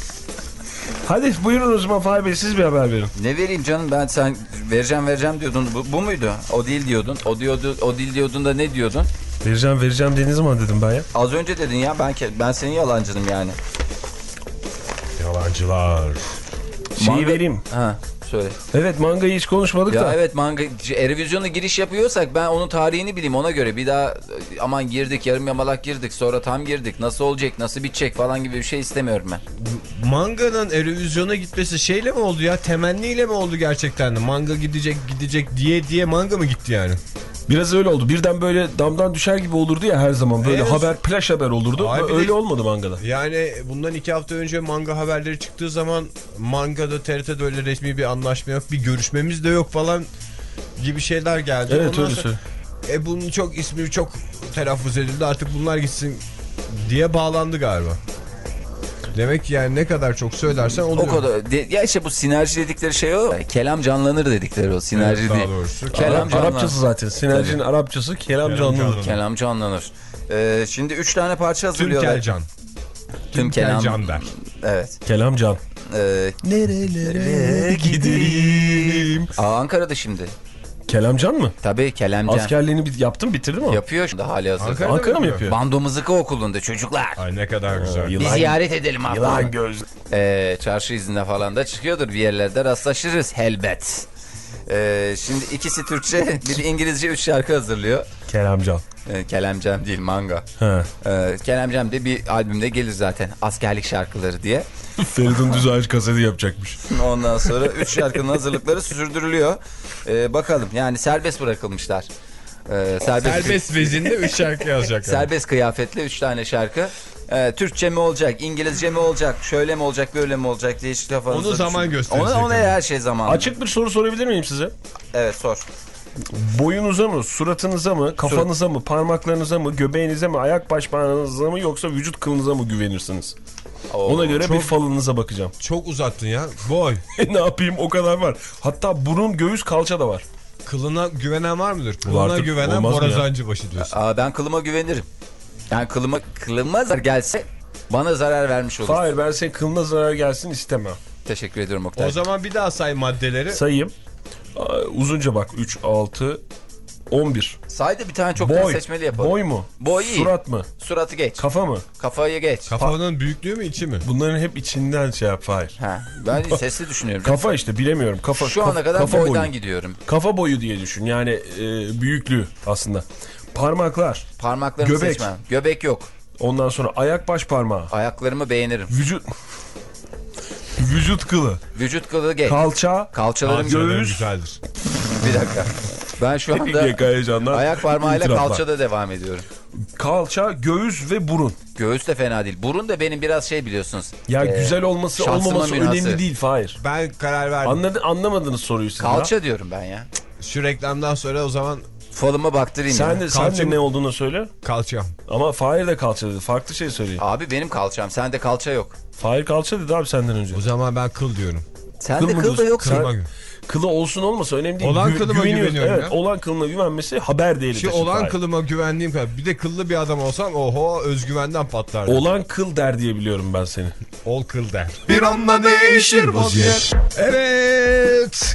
Hadi buyurun o zaman Fahir Bey siz bir haber verin. Ne vereyim canım, ben sen vereceğim vereceğim diyordun. Bu, bu muydu? O değil diyordun. O diyordu, o değil diyordun da ne diyordun? Vereceğim vereceğim dediğiniz zaman dedim ben ya. Az önce dedin ya, ben ke- ben senin yalancınım yani. Yalancılar. Şeyi Manga- vereyim. Ha, söyle. Evet mangayı hiç konuşmadık Ya da. evet, manga Erevizyon'a giriş yapıyorsak ben onun tarihini bileyim, ona göre bir daha aman girdik yarım yamalak girdik sonra tam girdik nasıl olacak nasıl bitecek falan gibi bir şey istemiyorum ben. Manga'nın Erevizyon'a gitmesi şeyle mi oldu ya? Temenniyle mi oldu gerçekten de? Manga gidecek gidecek diye diye manga mı gitti yani? Biraz öyle oldu. Birden böyle damdan düşer gibi olurdu ya her zaman. Böyle Evet. haber, flash haber olurdu. Abi Öyle de- olmadı mangada. Yani bundan iki hafta önce manga haberleri çıktığı zaman Manga'da T R T'de öyle resmi bir anlaşma yok. Bir görüşmemiz de yok falan gibi şeyler geldi. Evet Ondan öyle sonra- söyle. E bunun çok ismi çok telaffuz edildi, artık bunlar gitsin diye bağlandı galiba. Demek ki yani ne kadar çok söylersen oluyor. O kadar. De- ya işte bu sinerji dedikleri şey o. Kelam canlanır dedikleri o. Sinerji Evet, değil. daha doğrusu. Kelam Arap, canlanır. Arapçası zaten. Sinerjinin Arapçası kelam canlı. canlanır. Kelam canlanır. Ee, şimdi üç tane parça Tüm hazırlıyorlar. Kelcan. Tüm kelam. Kelcan der. Evet. Kelam can. Ee, Nerelere gideyim? Aa, Ankara'da şimdi. Kelam can mı? Tabii kelamcan. Askerliğini bit yaptın bitirdi mi o? Yapıyor şimdi hali hazırda. Ankara'da Ankara mı yapıyor? yapıyor? Bando Mızıka Okulu'nda çocuklar. Ay ne kadar güzel. Bir ziyaret edelim hafta. Yılan göz. Ee, çarşı izinde falan da çıkıyordur. Bir yerlerde rastlaşırız elbet. Ee, şimdi ikisi Türkçe, biri İngilizce üç şarkı hazırlıyor. Kelam can. Ee, Kelemcem değil, manga. He. Ee, Kelemcem de bir albümde gelir zaten. Askerlik şarkıları diye. Feridun Düzağaç kaseti yapacakmış. Ondan sonra üç şarkının hazırlıkları sürdürülüyor. Ee, bakalım yani serbest bırakılmışlar. Ee, serbest, Serbest vezinde üç şarkı yazacak. Yani. serbest kıyafetle üç tane şarkı. Ee, Türkçe mi olacak, İngilizce mi olacak, şöyle mi olacak, böyle mi olacak diye işte kafanızda Onu zaman düşün- gösterecek Ona, ona ama. her şey zaman. Açık bir soru sorabilir miyim size? Evet sor. Boyunuza mı, suratınıza mı, kafanıza mı, parmaklarınıza mı, göbeğinize mi, ayak başparmağınıza mı yoksa vücut kılınıza mı güvenirsiniz? Oo, Ona göre çok- bir falınıza bakacağım. Çok uzattın ya. Boy. Ne yapayım o kadar var. Hatta burun, göğüs, kalça da var. Kılına güvenen var mıdır? Kılına Vardır. güvenen Olmaz mı ya? borazancı diyorsun. Aa, ben kılıma güvenirim. Yani kılıma, kılıma zarar gelse bana zarar vermiş olur. Hayır ben senin kılına zarar gelsin istemem. Teşekkür ediyorum Oktay. O zaman bir daha say maddeleri. Sayayım. Aa, uzunca bak üç, altı, on bir. Saydı bir tane çoktan Boy. seçmeli yapalım. Boy mu? Boy iyi. Surat mı? Suratı geç. Kafa mı? Kafayı geç. Kafanın büyüklüğü mü içi mi? Bunların hep içinden şey yap Fahir. Ha, ben sesli düşünüyorum. Kafa işte bilemiyorum. Kafa, Şu ana kaf- kadar kafa boydan boyu. gidiyorum. Kafa boyu diye düşün. Yani e, büyüklüğü aslında. Parmaklar. Parmaklarımı Göbek. seçmem. Göbek yok. Ondan sonra ayak baş parmağı. Ayaklarımı beğenirim. Vücut. Vücut kılı. Vücut kılı geç. Kalça. Kalçalarım Kalçaları göğüs. güzeldir. Bir dakika. Ben şu anda Heyecanlar. ayak parmağıyla itiraflar. kalçada devam ediyorum. Kalça, göğüs ve burun. Göğüs de fena değil. Burun da benim biraz şey biliyorsunuz. Ya Ee, güzel olması şansıma olmaması münhasır. önemli değil Fahir. Ben karar verdim. Anladın, anlamadınız soruyu siz. Kalça ya. diyorum ben ya. Şu reklamdan sonra o zaman Falıma baktırayım Sen ya. de, sen Kalça de mı? ne olduğunu söyle. kalçam. Ama Fahir de kalça dedi. Farklı şey söylüyor. Abi benim kalçam. Sende kalça yok. Fahir kalça dedi abi senden önce. O zaman ben kıl diyorum. Sende Kıl mı kıl da diyorsun? yok. Sen- Kılma. Kılı olsun olmasa önemli değil. Olan Gü- kılıma güveniyoruz. güveniyorum Evet, ya. olan kılına güvenmesi haber değilidir. Şu olan Fahir. kılıma güvendiğim kadar. Bir de kıllı bir adam olsam oho özgüvenden patlardı. Olan kıl der diye biliyorum ben seni. Ol kıl der. Bir anda değişir vaziyet. Evet.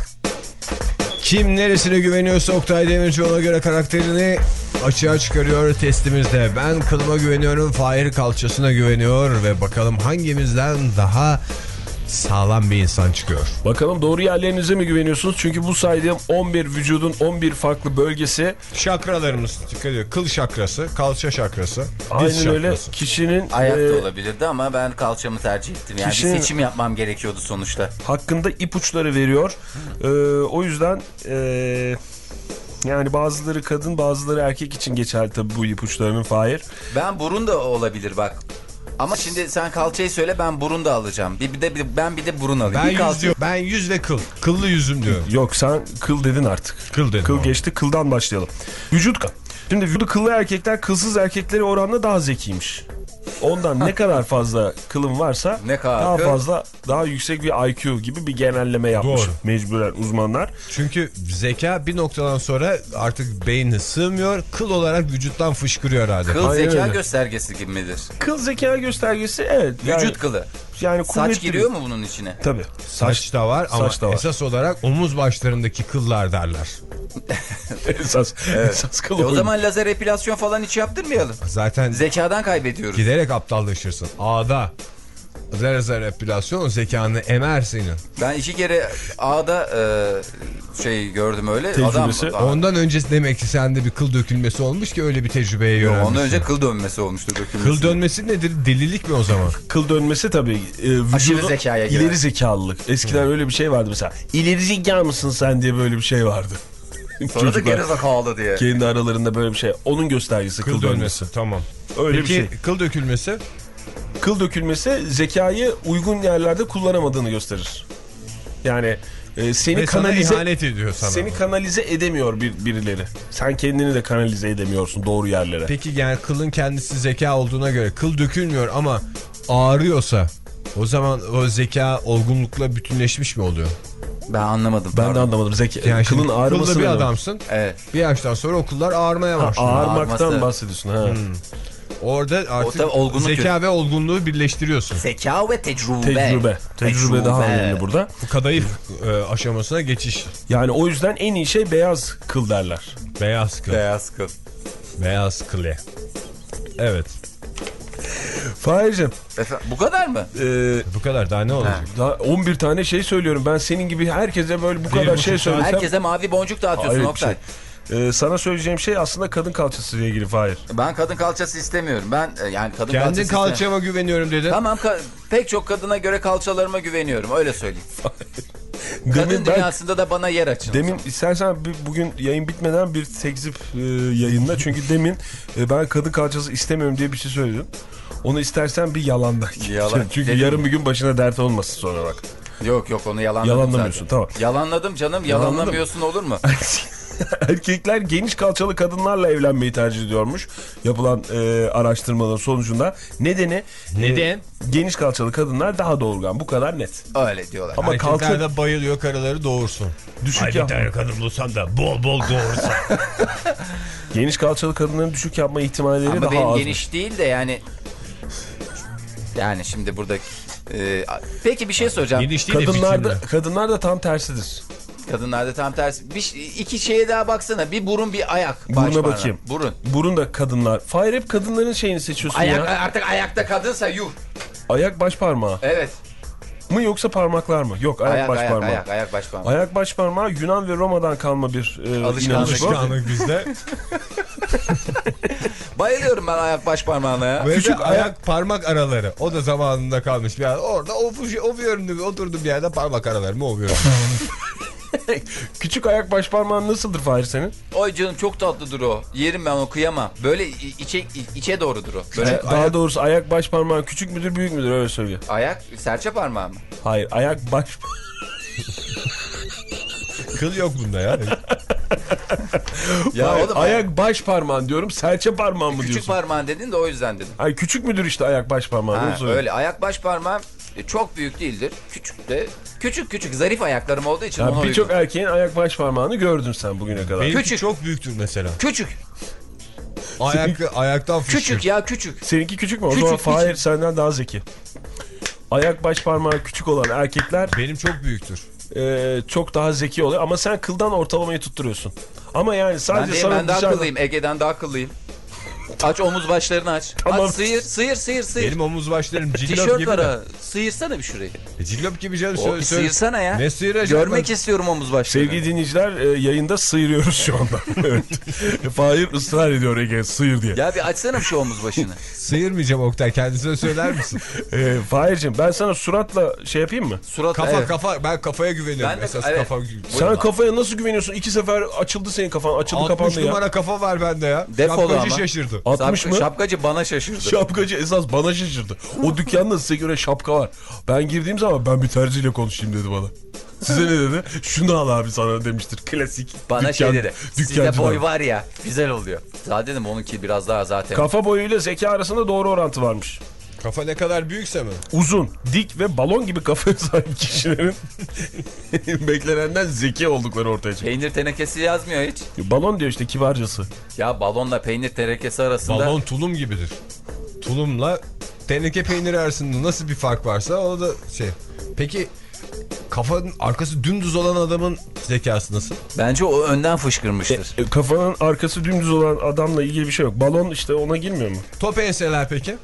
Kim neresine güveniyorsa Oktay Demirci ona göre karakterini açığa çıkarıyor testimizde. Ben kılıma güveniyorum, Fahir kalçasına güveniyor ve bakalım hangimizden daha sağlam bir insan çıkıyor. Bakalım doğru yerlerinize mi güveniyorsunuz? Çünkü bu saydığım on bir vücudun on bir farklı bölgesi. Şakralarımız dikkat ediyor. Kıl şakrası, kalça şakrası, diz Aynen öyle şakrası. kişinin Ayak e, da olabilirdi ama ben kalçamı tercih ettim. Yani Kişinin- bir seçim yapmam gerekiyordu sonuçta. hakkında ipuçları veriyor. E, o yüzden e, yani bazıları kadın bazıları erkek için geçerli tabii bu ipuçlarının Fahir. Ben burun da olabilir bak. Ama şimdi sen kalçayı söyle, ben burun da alacağım. Bir, bir de bir- ben bir de burun alayım. Ben bir yüz kalça- diyor. Ben yüz ve kıl. Kıllı yüzüm diyorum. Yok sen kıl dedin artık. Kıl dedim Kıl ama. geçti, kıldan başlayalım. Vücut Şimdi vücudu kıllı erkekler kılsız erkekleri oranla daha zekiymiş. Ondan ne kadar fazla kılın varsa Ne kadar daha kıl? fazla, daha yüksek bir I Q gibi bir genelleme yapmış Doğru. mecburen uzmanlar. Çünkü zeka bir noktadan sonra artık beynine sığmıyor. Kıl olarak vücuttan fışkırıyor herhalde. Kıl Aynen zeka öyle. göstergesi gibi midir? Kıl zeka göstergesi evet. Yani, Vücut kılı. yani Saç kuvvetli giriyor bir- mu bunun içine? Tabii. Saç da var ama Saç da var. esas olarak omuz başlarındaki kıllar derler. esas, esas kıl E o oyun. zaman lazer epilasyon falan hiç yaptırmayalım. Zaten Zekadan kaybediyoruz. giderek aptallaşırsın. A'da lazer epilasyon zekanı emer senin. Ben iki kere A'da e, şey gördüm öyle. Tecrübesi. Adam, Ondan öncesi demek ki sende bir kıl dökülmesi olmuş ki öyle bir tecrübeye yönelmişsin. ondan önce kıl dönmesi olmuştu. Dökülmesi. Kıl dönmesi nedir? Delilik mi o zaman? Kıl dönmesi tabii. E, vücudu, Aşırı zekaya göre. İleri zekalılık. Eskiden öyle bir şey vardı mesela. İleri zeka mısın sen diye böyle bir şey vardı. Sonra da Çocuklar gerizekalı diye. kendi aralarında böyle bir şey. Onun göstergesi kıl, Kıl dönmesi. dönmesi. Tamam. Öyle Peki bir şey. kıl dökülmesi? Kıl dökülmesi zekayı uygun yerlerde kullanamadığını gösterir. Yani e, seni Ve sana kanalize ihanet ediyor sana. seni kanalize edemiyor bir, birileri. Sen kendini de kanalize edemiyorsun doğru yerlere. Peki yani kılın kendisi zeka olduğuna göre kıl dökülmüyor ama ağrıyorsa o zaman o zeka olgunlukla bütünleşmiş mi oluyor? Ben anlamadım. Ben de pardon. anlamadım. Zeka, Yani kılın şimdi ağrıması kıllı bir ne demek? adamsın. Evet. Bir yaştan sonra o kıllar ağrımaya Ha, başlıyor. ağarmaktan Ağarması. bahsediyorsun. Ha. Orada artık tabii olgunluk zeka ve olgunluğu birleştiriyorsun. Zeka ve tecrübe. Tecrübe. Tecrübe daha önemli burada. Bu kadayıf e, aşamasına geçiş. Yani o yüzden en iyi şey beyaz kıl derler. Beyaz kıl. Beyaz kıl. Beyaz kıle. Evet. Fahir'cim Efendim, bu kadar mı? e, Bu kadar daha ne olacak? daha on bir tane şey söylüyorum. Ben senin gibi herkese böyle bu kadar buçuk şey saat. söylesem. Herkese mavi boncuk dağıtıyorsun Hayır, Oktay. bir şey. Ee, sana söyleyeceğim şey aslında kadın kalçası ile ilgili Fahir. Ben kadın kalçası istemiyorum. Ben e, yani kadın Kendin kalçası kalçama güveniyorum dedin. Tamam ka- pek çok kadına göre kalçalarıma güveniyorum öyle söyleyeyim. Kadın Demin ben dünyasında da bana yer açın. demin istersen bir- bugün yayın bitmeden bir tekzip e, yayınla. Çünkü demin e, ben kadın kalçası istemiyorum diye bir şey söyledim. Onu istersen bir yalandan. Yalan. Çünkü Dedim. yarın bir gün başına dert olmasın sonra bak. Yok yok onu yalanladım Yalanlamıyorsun, zaten. tamam. Yalanladım canım Yalanladın yalanlamıyorsun olur mu? Erkekler geniş kalçalı kadınlarla evlenmeyi tercih ediyormuş. Yapılan e, araştırmaların sonucunda. Nedeni Neden? geniş kalçalı kadınlar daha doğurgan. Bu kadar net. Öyle diyorlar. Ama Erkekler kalça de bayılıyor karıları doğursun. düşük Ay bir yap- tane kadın bulsan da bol bol doğursan. Geniş kalçalı kadınların düşük yapma ihtimalleri Ama daha benim az. geniş değil de yani yani şimdi burada e, peki bir şey soracağım. Geniş değil de Kadınlar da, biçimli. kadınlar da tam tersidir. Kadınlarda tam tersi. Bir, iki şeye daha baksana. Bir burun bir ayak. baş Buruna parmağı. bakayım. Burun. Burun da kadınlar. Fahir hep kadınların şeyini seçiyorsun Ayak, ya. artık ayakta kadınsa yuh. Ayak baş parmağı Evet. mı yoksa parmaklar mı? Yok ayak, Ayak baş ayak parmağı. ayak ayak baş parmağı. Ayak baş parmağı Yunan ve Roma'dan kalma bir e, Alışkanlık. inanış bu. Alışkanlık bizde. Bayılıyorum ben ayak baş parmağına ya. Böyle Küçük ayak, parmak araları. O da zamanında kalmış bir yer. Orada ovuş, ovuyorum, oturdum bir yerde parmak aralarımı ovuyorum. Küçük ayak baş parmağın nasıldır Fahir senin? Oy canım çok tatlıdır o. Yerim ben onu kıyamam. Böyle i- içe içe doğrudur o. Böyle Daha ayak- doğrusu ayak baş parmağın küçük müdür büyük müdür öyle söyle. ayak serçe parmağı mı? Hayır ayak baş Kıl yok bunda ya. Ya Hayır, oğlum ayak baş parmağın diyorum serçe parmağın mı küçük diyorsun? parmağın dedin de o yüzden dedim. Hayır küçük müdür işte ayak baş parmağın Ha, onu söyle. öyle ayak baş parmağım e, çok büyük değildir. Küçük de küçük küçük zarif ayaklarım olduğu için Ya ona birçok uygun. erkeğin ayak baş parmağını gördün sen bugüne kadar. Benimki Küçük. çok büyüktür mesela. Küçük. Ayak, ayaktan fışkır. Küçük ya küçük. Seninki küçük mü? O Küçük, zaman Fahir küçük. senden daha zeki. Ayak baş parmağı küçük olan erkekler Benim çok büyüktür. e, çok daha zeki oluyor ama sen kıldan ortalamayı tutturuyorsun. Ama yani Ben, sadece de, sana ben daha dışarıdan- akıllıyım. Ege'den daha akıllıyım. Aç omuz başlarını aç. Tamam. Aç sıyır sıyır sıyır sıyır. Benim omuz başlarım cillop Tişört gibi var de. ha. Sıyırsana bir şurayı. E, cillop gibi canım. O, Söyle, bir söyle. sıyırsana ya. Ne sıyıracağım Görmek ben? istiyorum omuz başlarını. Sevgili dinleyiciler e, yayında sıyırıyoruz şu anda. Evet. Fahir ısrar ediyor Ege sıyır diye. Ya bir açsana şu omuz başını. Sıyırmayacağım Oktay. Kendisine söyler misin? E, Fahir'cim ben sana suratla şey yapayım mı? Surat kafa evet. kafa. Ben kafaya güveniyorum. Ben de- Esas evet. kafa. Sen kafaya nasıl güveniyorsun? İki sefer açıldı senin kafan. Açıldı altmış kapandı ya. numara kafa var bende ya. Defolu Şapkacı ama. şaşırdı. altmış Şap- mı? Şapkacı bana şaşırdı. Şapkacı esas bana şaşırdı. O dükkanda size göre şapka var. Ben girdiğim zaman ben bir terziyle konuşayım dedi bana. Size ne dedi? Şunu al abi sana demiştir. Klasik. Bana dükkan, şey dedi. Sizde dükkancı boy adam. var ya güzel oluyor. Zaten dedim onunki biraz daha zaten. Kafa boyuyla zeka arasında doğru orantı varmış. Kafa ne kadar büyükse mi? Uzun, dik ve balon gibi kafaya sahip kişilerin beklenenden zeki oldukları ortaya çıkıyor. Peynir tenekesi yazmıyor hiç. Balon diyor işte kibarcası. Ya balonla peynir tenekesi arasında. Balon tulum gibidir. Tulumla teneke peyniri arasında nasıl bir fark varsa o da şey. Peki kafanın arkası dümdüz olan adamın zekası nasıl? Bence o önden fışkırmıştır. E, kafanın arkası dümdüz olan adamla ilgili bir şey yok. Balon işte ona girmiyor mu? Top enseler peki?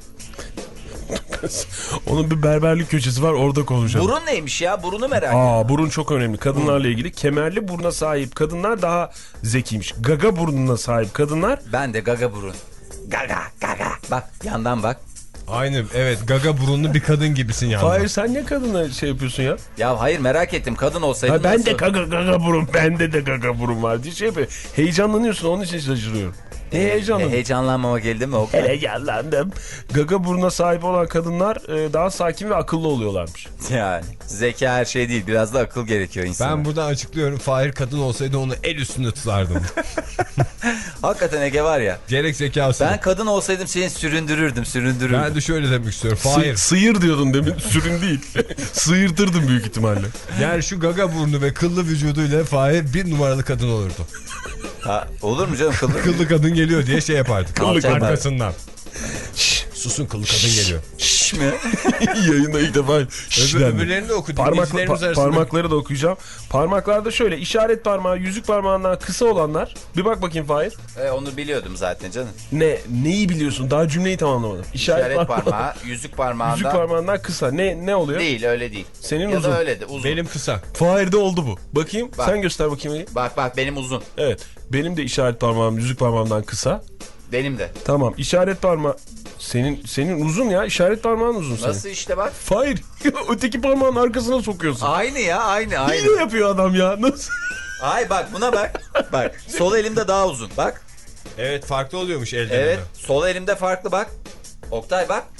Onun bir berberlik köşesi var, orada konuşalım. Burun neymiş ya? Burunu merak ettim. Aa, burun çok önemli. Kadınlarla ilgili kemerli buruna sahip kadınlar daha zekiymiş. Gaga burnuna sahip kadınlar. Ben de gaga burun. Gaga gaga. Bak yandan bak. Aynı, evet, gaga burunlu bir kadın gibisin yani. Hayır, sen ne kadına şey yapıyorsun ya? Ya hayır, merak ettim, kadın olsaydım Ha, ben nasıl? de gaga gaga burun, bende de gaga burun var diye şey yapıyor. Heyecanlanıyorsun, onun için şaşırıyorum. Ne heyecanlandın? E, heyecanlanmama geldi mi? O Heyecanlandım. Gaga buruna sahip olan kadınlar e, daha sakin ve akıllı oluyorlarmış. Yani zeka her şey değil, biraz da akıl gerekiyor insana. Ben buradan açıklıyorum. Fahir kadın olsaydı onu el üstünde tutardım. Hakikaten Ege var ya. Gerek zekası. Ben kadın olsaydım seni süründürürdüm, süründürürdüm. Ben de şöyle demek istiyorum. Fahir. Sı sıyır diyordun demin, sürün değil. Sıyırtırdın büyük ihtimalle. Yani şu gaga burnu ve kıllı vücuduyla Fahir bir numaralı kadın olurdu. Ha, olur mu canım kıllı? Kıllı kadın geliyor diye şey yapardı. Kıllı kadın. Arkasından. Şşş, susun, kıllı kadın geliyor. Şşş mi? Yayında ilk defa şşş Öbür, dendi. öbürlerini de oku. Parmak, dinleyicilerimiz pa arasında. parmakları da okuyacağım. Parmaklarda şöyle işaret parmağı, yüzük parmağından kısa olanlar. Bir bak bakayım Fahir. E, onu biliyordum zaten canım. Ne? Neyi biliyorsun? Daha cümleyi tamamlamadım. İşaret, İşaret parmağı. parmağı, yüzük parmağından. Yüzük parmağından kısa. Ne ne oluyor? Değil, öyle değil. Senin ya uzun. da öyle de uzun. Benim kısa. Fahir'de oldu bu. Bakayım. Bak. Sen göster bakayım. Bak bak benim uzun. Evet. Benim de işaret parmağım yüzük parmağımdan kısa. Benim de. Tamam. İşaret parmağı. Senin senin uzun ya. İşaret parmağın uzun senin. Nasıl işte bak. Fahir. Öteki parmağın arkasına sokuyorsun. Aynı ya, aynı Hile aynı. yapıyor adam ya. Nasıl? Ay bak buna bak. Bak sol elimde daha uzun bak. Evet, farklı oluyormuş elde. Evet sol elimde farklı bak. Oktay bak.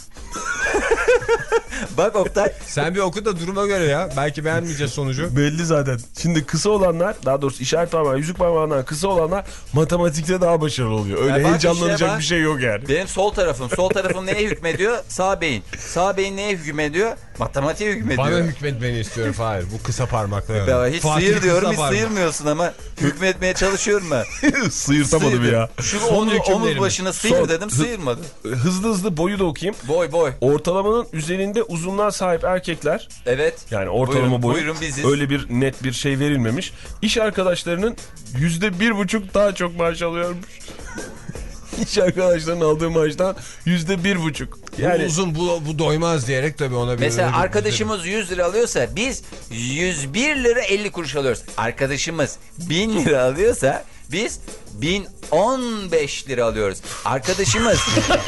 Bak Oktay. Sen bir oku da duruma göre ya. Belki beğenmeyeceğiz sonucu. Belli zaten. Şimdi kısa olanlar, daha doğrusu işaret parmağı, yüzük parmağından kısa olanlar matematikte daha başarılı oluyor. Öyle Ya bak heyecanlanacak işte bak. bir şey yok yani. Benim sol tarafım. Sol tarafım neye hükmediyor? Sağ beyin. Sağ beyin neye hükmediyor? Matematiğe hükmediyor. Bana hükmetmeni istiyorum Fahir. Bu kısa parmakla. Ya hiç Fatih sıyır diyorum, kısa hiç parmak. sıyırmıyorsun ama hükmetmeye çalışıyorum ben. Sıyırtamadım Sıyırdım. ya. Şu Son omuz, hükümlerimi. omuz başına sıyır Son. dedim, sıyırmadı. Hızlı hızlı boyu da okuyayım. Boy boy. Ortalamanın üzerinde uzunluğa sahip erkekler, Evet. yani ortalama Buyurun, boyu, buyurun biziz. öyle bir net bir şey verilmemiş. İş arkadaşlarının yüzde bir buçuk daha çok maaş alıyormuş. İş arkadaşlarının aldığı maaştan yüzde bir buçuk. Yani Yani uzun, bu, bu doymaz diyerek tabii ona bir... Mesela öyle bir- arkadaşımız yüz lira alıyorsa biz yüz bir lira elli kuruş alıyoruz. Arkadaşımız bin lira alıyorsa biz bin on beş lira alıyoruz. Arkadaşımız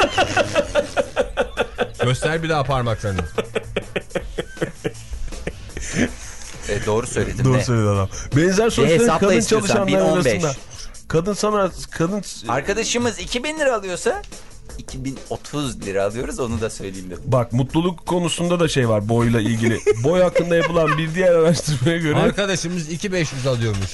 Göster bir daha parmaklarını. e, doğru söyledim. doğru ne? söyledi adam. Benzer sonuçların hesapla kadın istiyorsan, bin çalışanlar on beş. arasında. Kadın sana kadın Arkadaşımız iki bin lira alıyorsa iki bin otuz lira alıyoruz, onu da söyleyeyim dedim. bak, mutluluk konusunda da şey var boyla ilgili. Boy hakkında yapılan bir diğer araştırmaya göre Arkadaşımız iki bin beş yüz alıyormuş.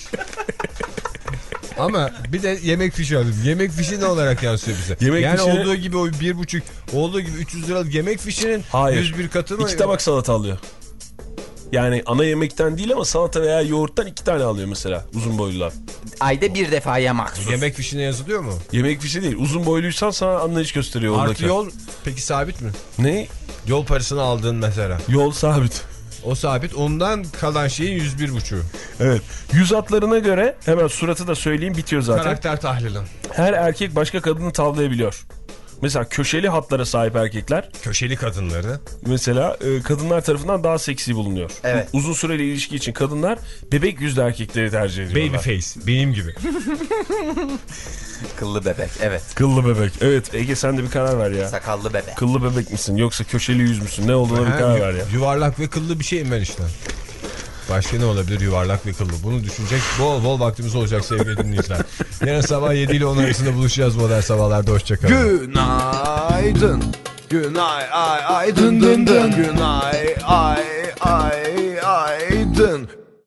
Ama bir de yemek fişi alayım. Yemek fişi ne olarak yansıyor bize? Yemek yani fişini- olduğu gibi o bir buçuk, olduğu gibi üç yüz liralık yemek fişinin Hayır. yüz bir katı mı? iki tabak salata alıyor. Yani ana yemekten değil ama salata veya yoğurttan iki tane alıyor mesela uzun boylular. Ayda bir defaya mahsus. Yemek fişine yazılıyor mu? Yemek fişi değil. Uzun boyluysan sana anlayış gösteriyor oradaki. Artı yol peki sabit mi? Ne? Yol parasını aldığın mesela. Yol sabit. O sabit. Ondan kalan şeyin yüz bir buçuğu. Evet. Yüz hatlarına göre hemen suratı da söyleyeyim, bitiyor zaten. Karakter tahlili. Her erkek başka kadını tavlayabiliyor. Mesela köşeli hatlara sahip erkekler Köşeli kadınları. mesela e, kadınlar tarafından daha seksi bulunuyor. Evet. Uzun süreli ilişki için kadınlar bebek yüzlü erkekleri tercih ediyorlar. Babyface. Benim gibi. Kıllı bebek, evet. Kıllı bebek. Evet Ege, sen de bir karar ver ya. Sakallı bebek. Kıllı bebek misin yoksa köşeli yüz müsün? Ne olduğuna bir Ha, karar yu- ver ya. Yuvarlak ve kıllı bir şeyim ben işte. Başka ne olabilir yuvarlak ve kıllı? Bunu düşünecek bol bol vaktimiz olacak sevgili dinleyiciler. Yarın sabah yedi ile on arasında buluşacağız Modern Sabahlar'da. Hoşçakalın. Günaydın. Günay ay ay dın dın dın. Günay ay ay ay dın.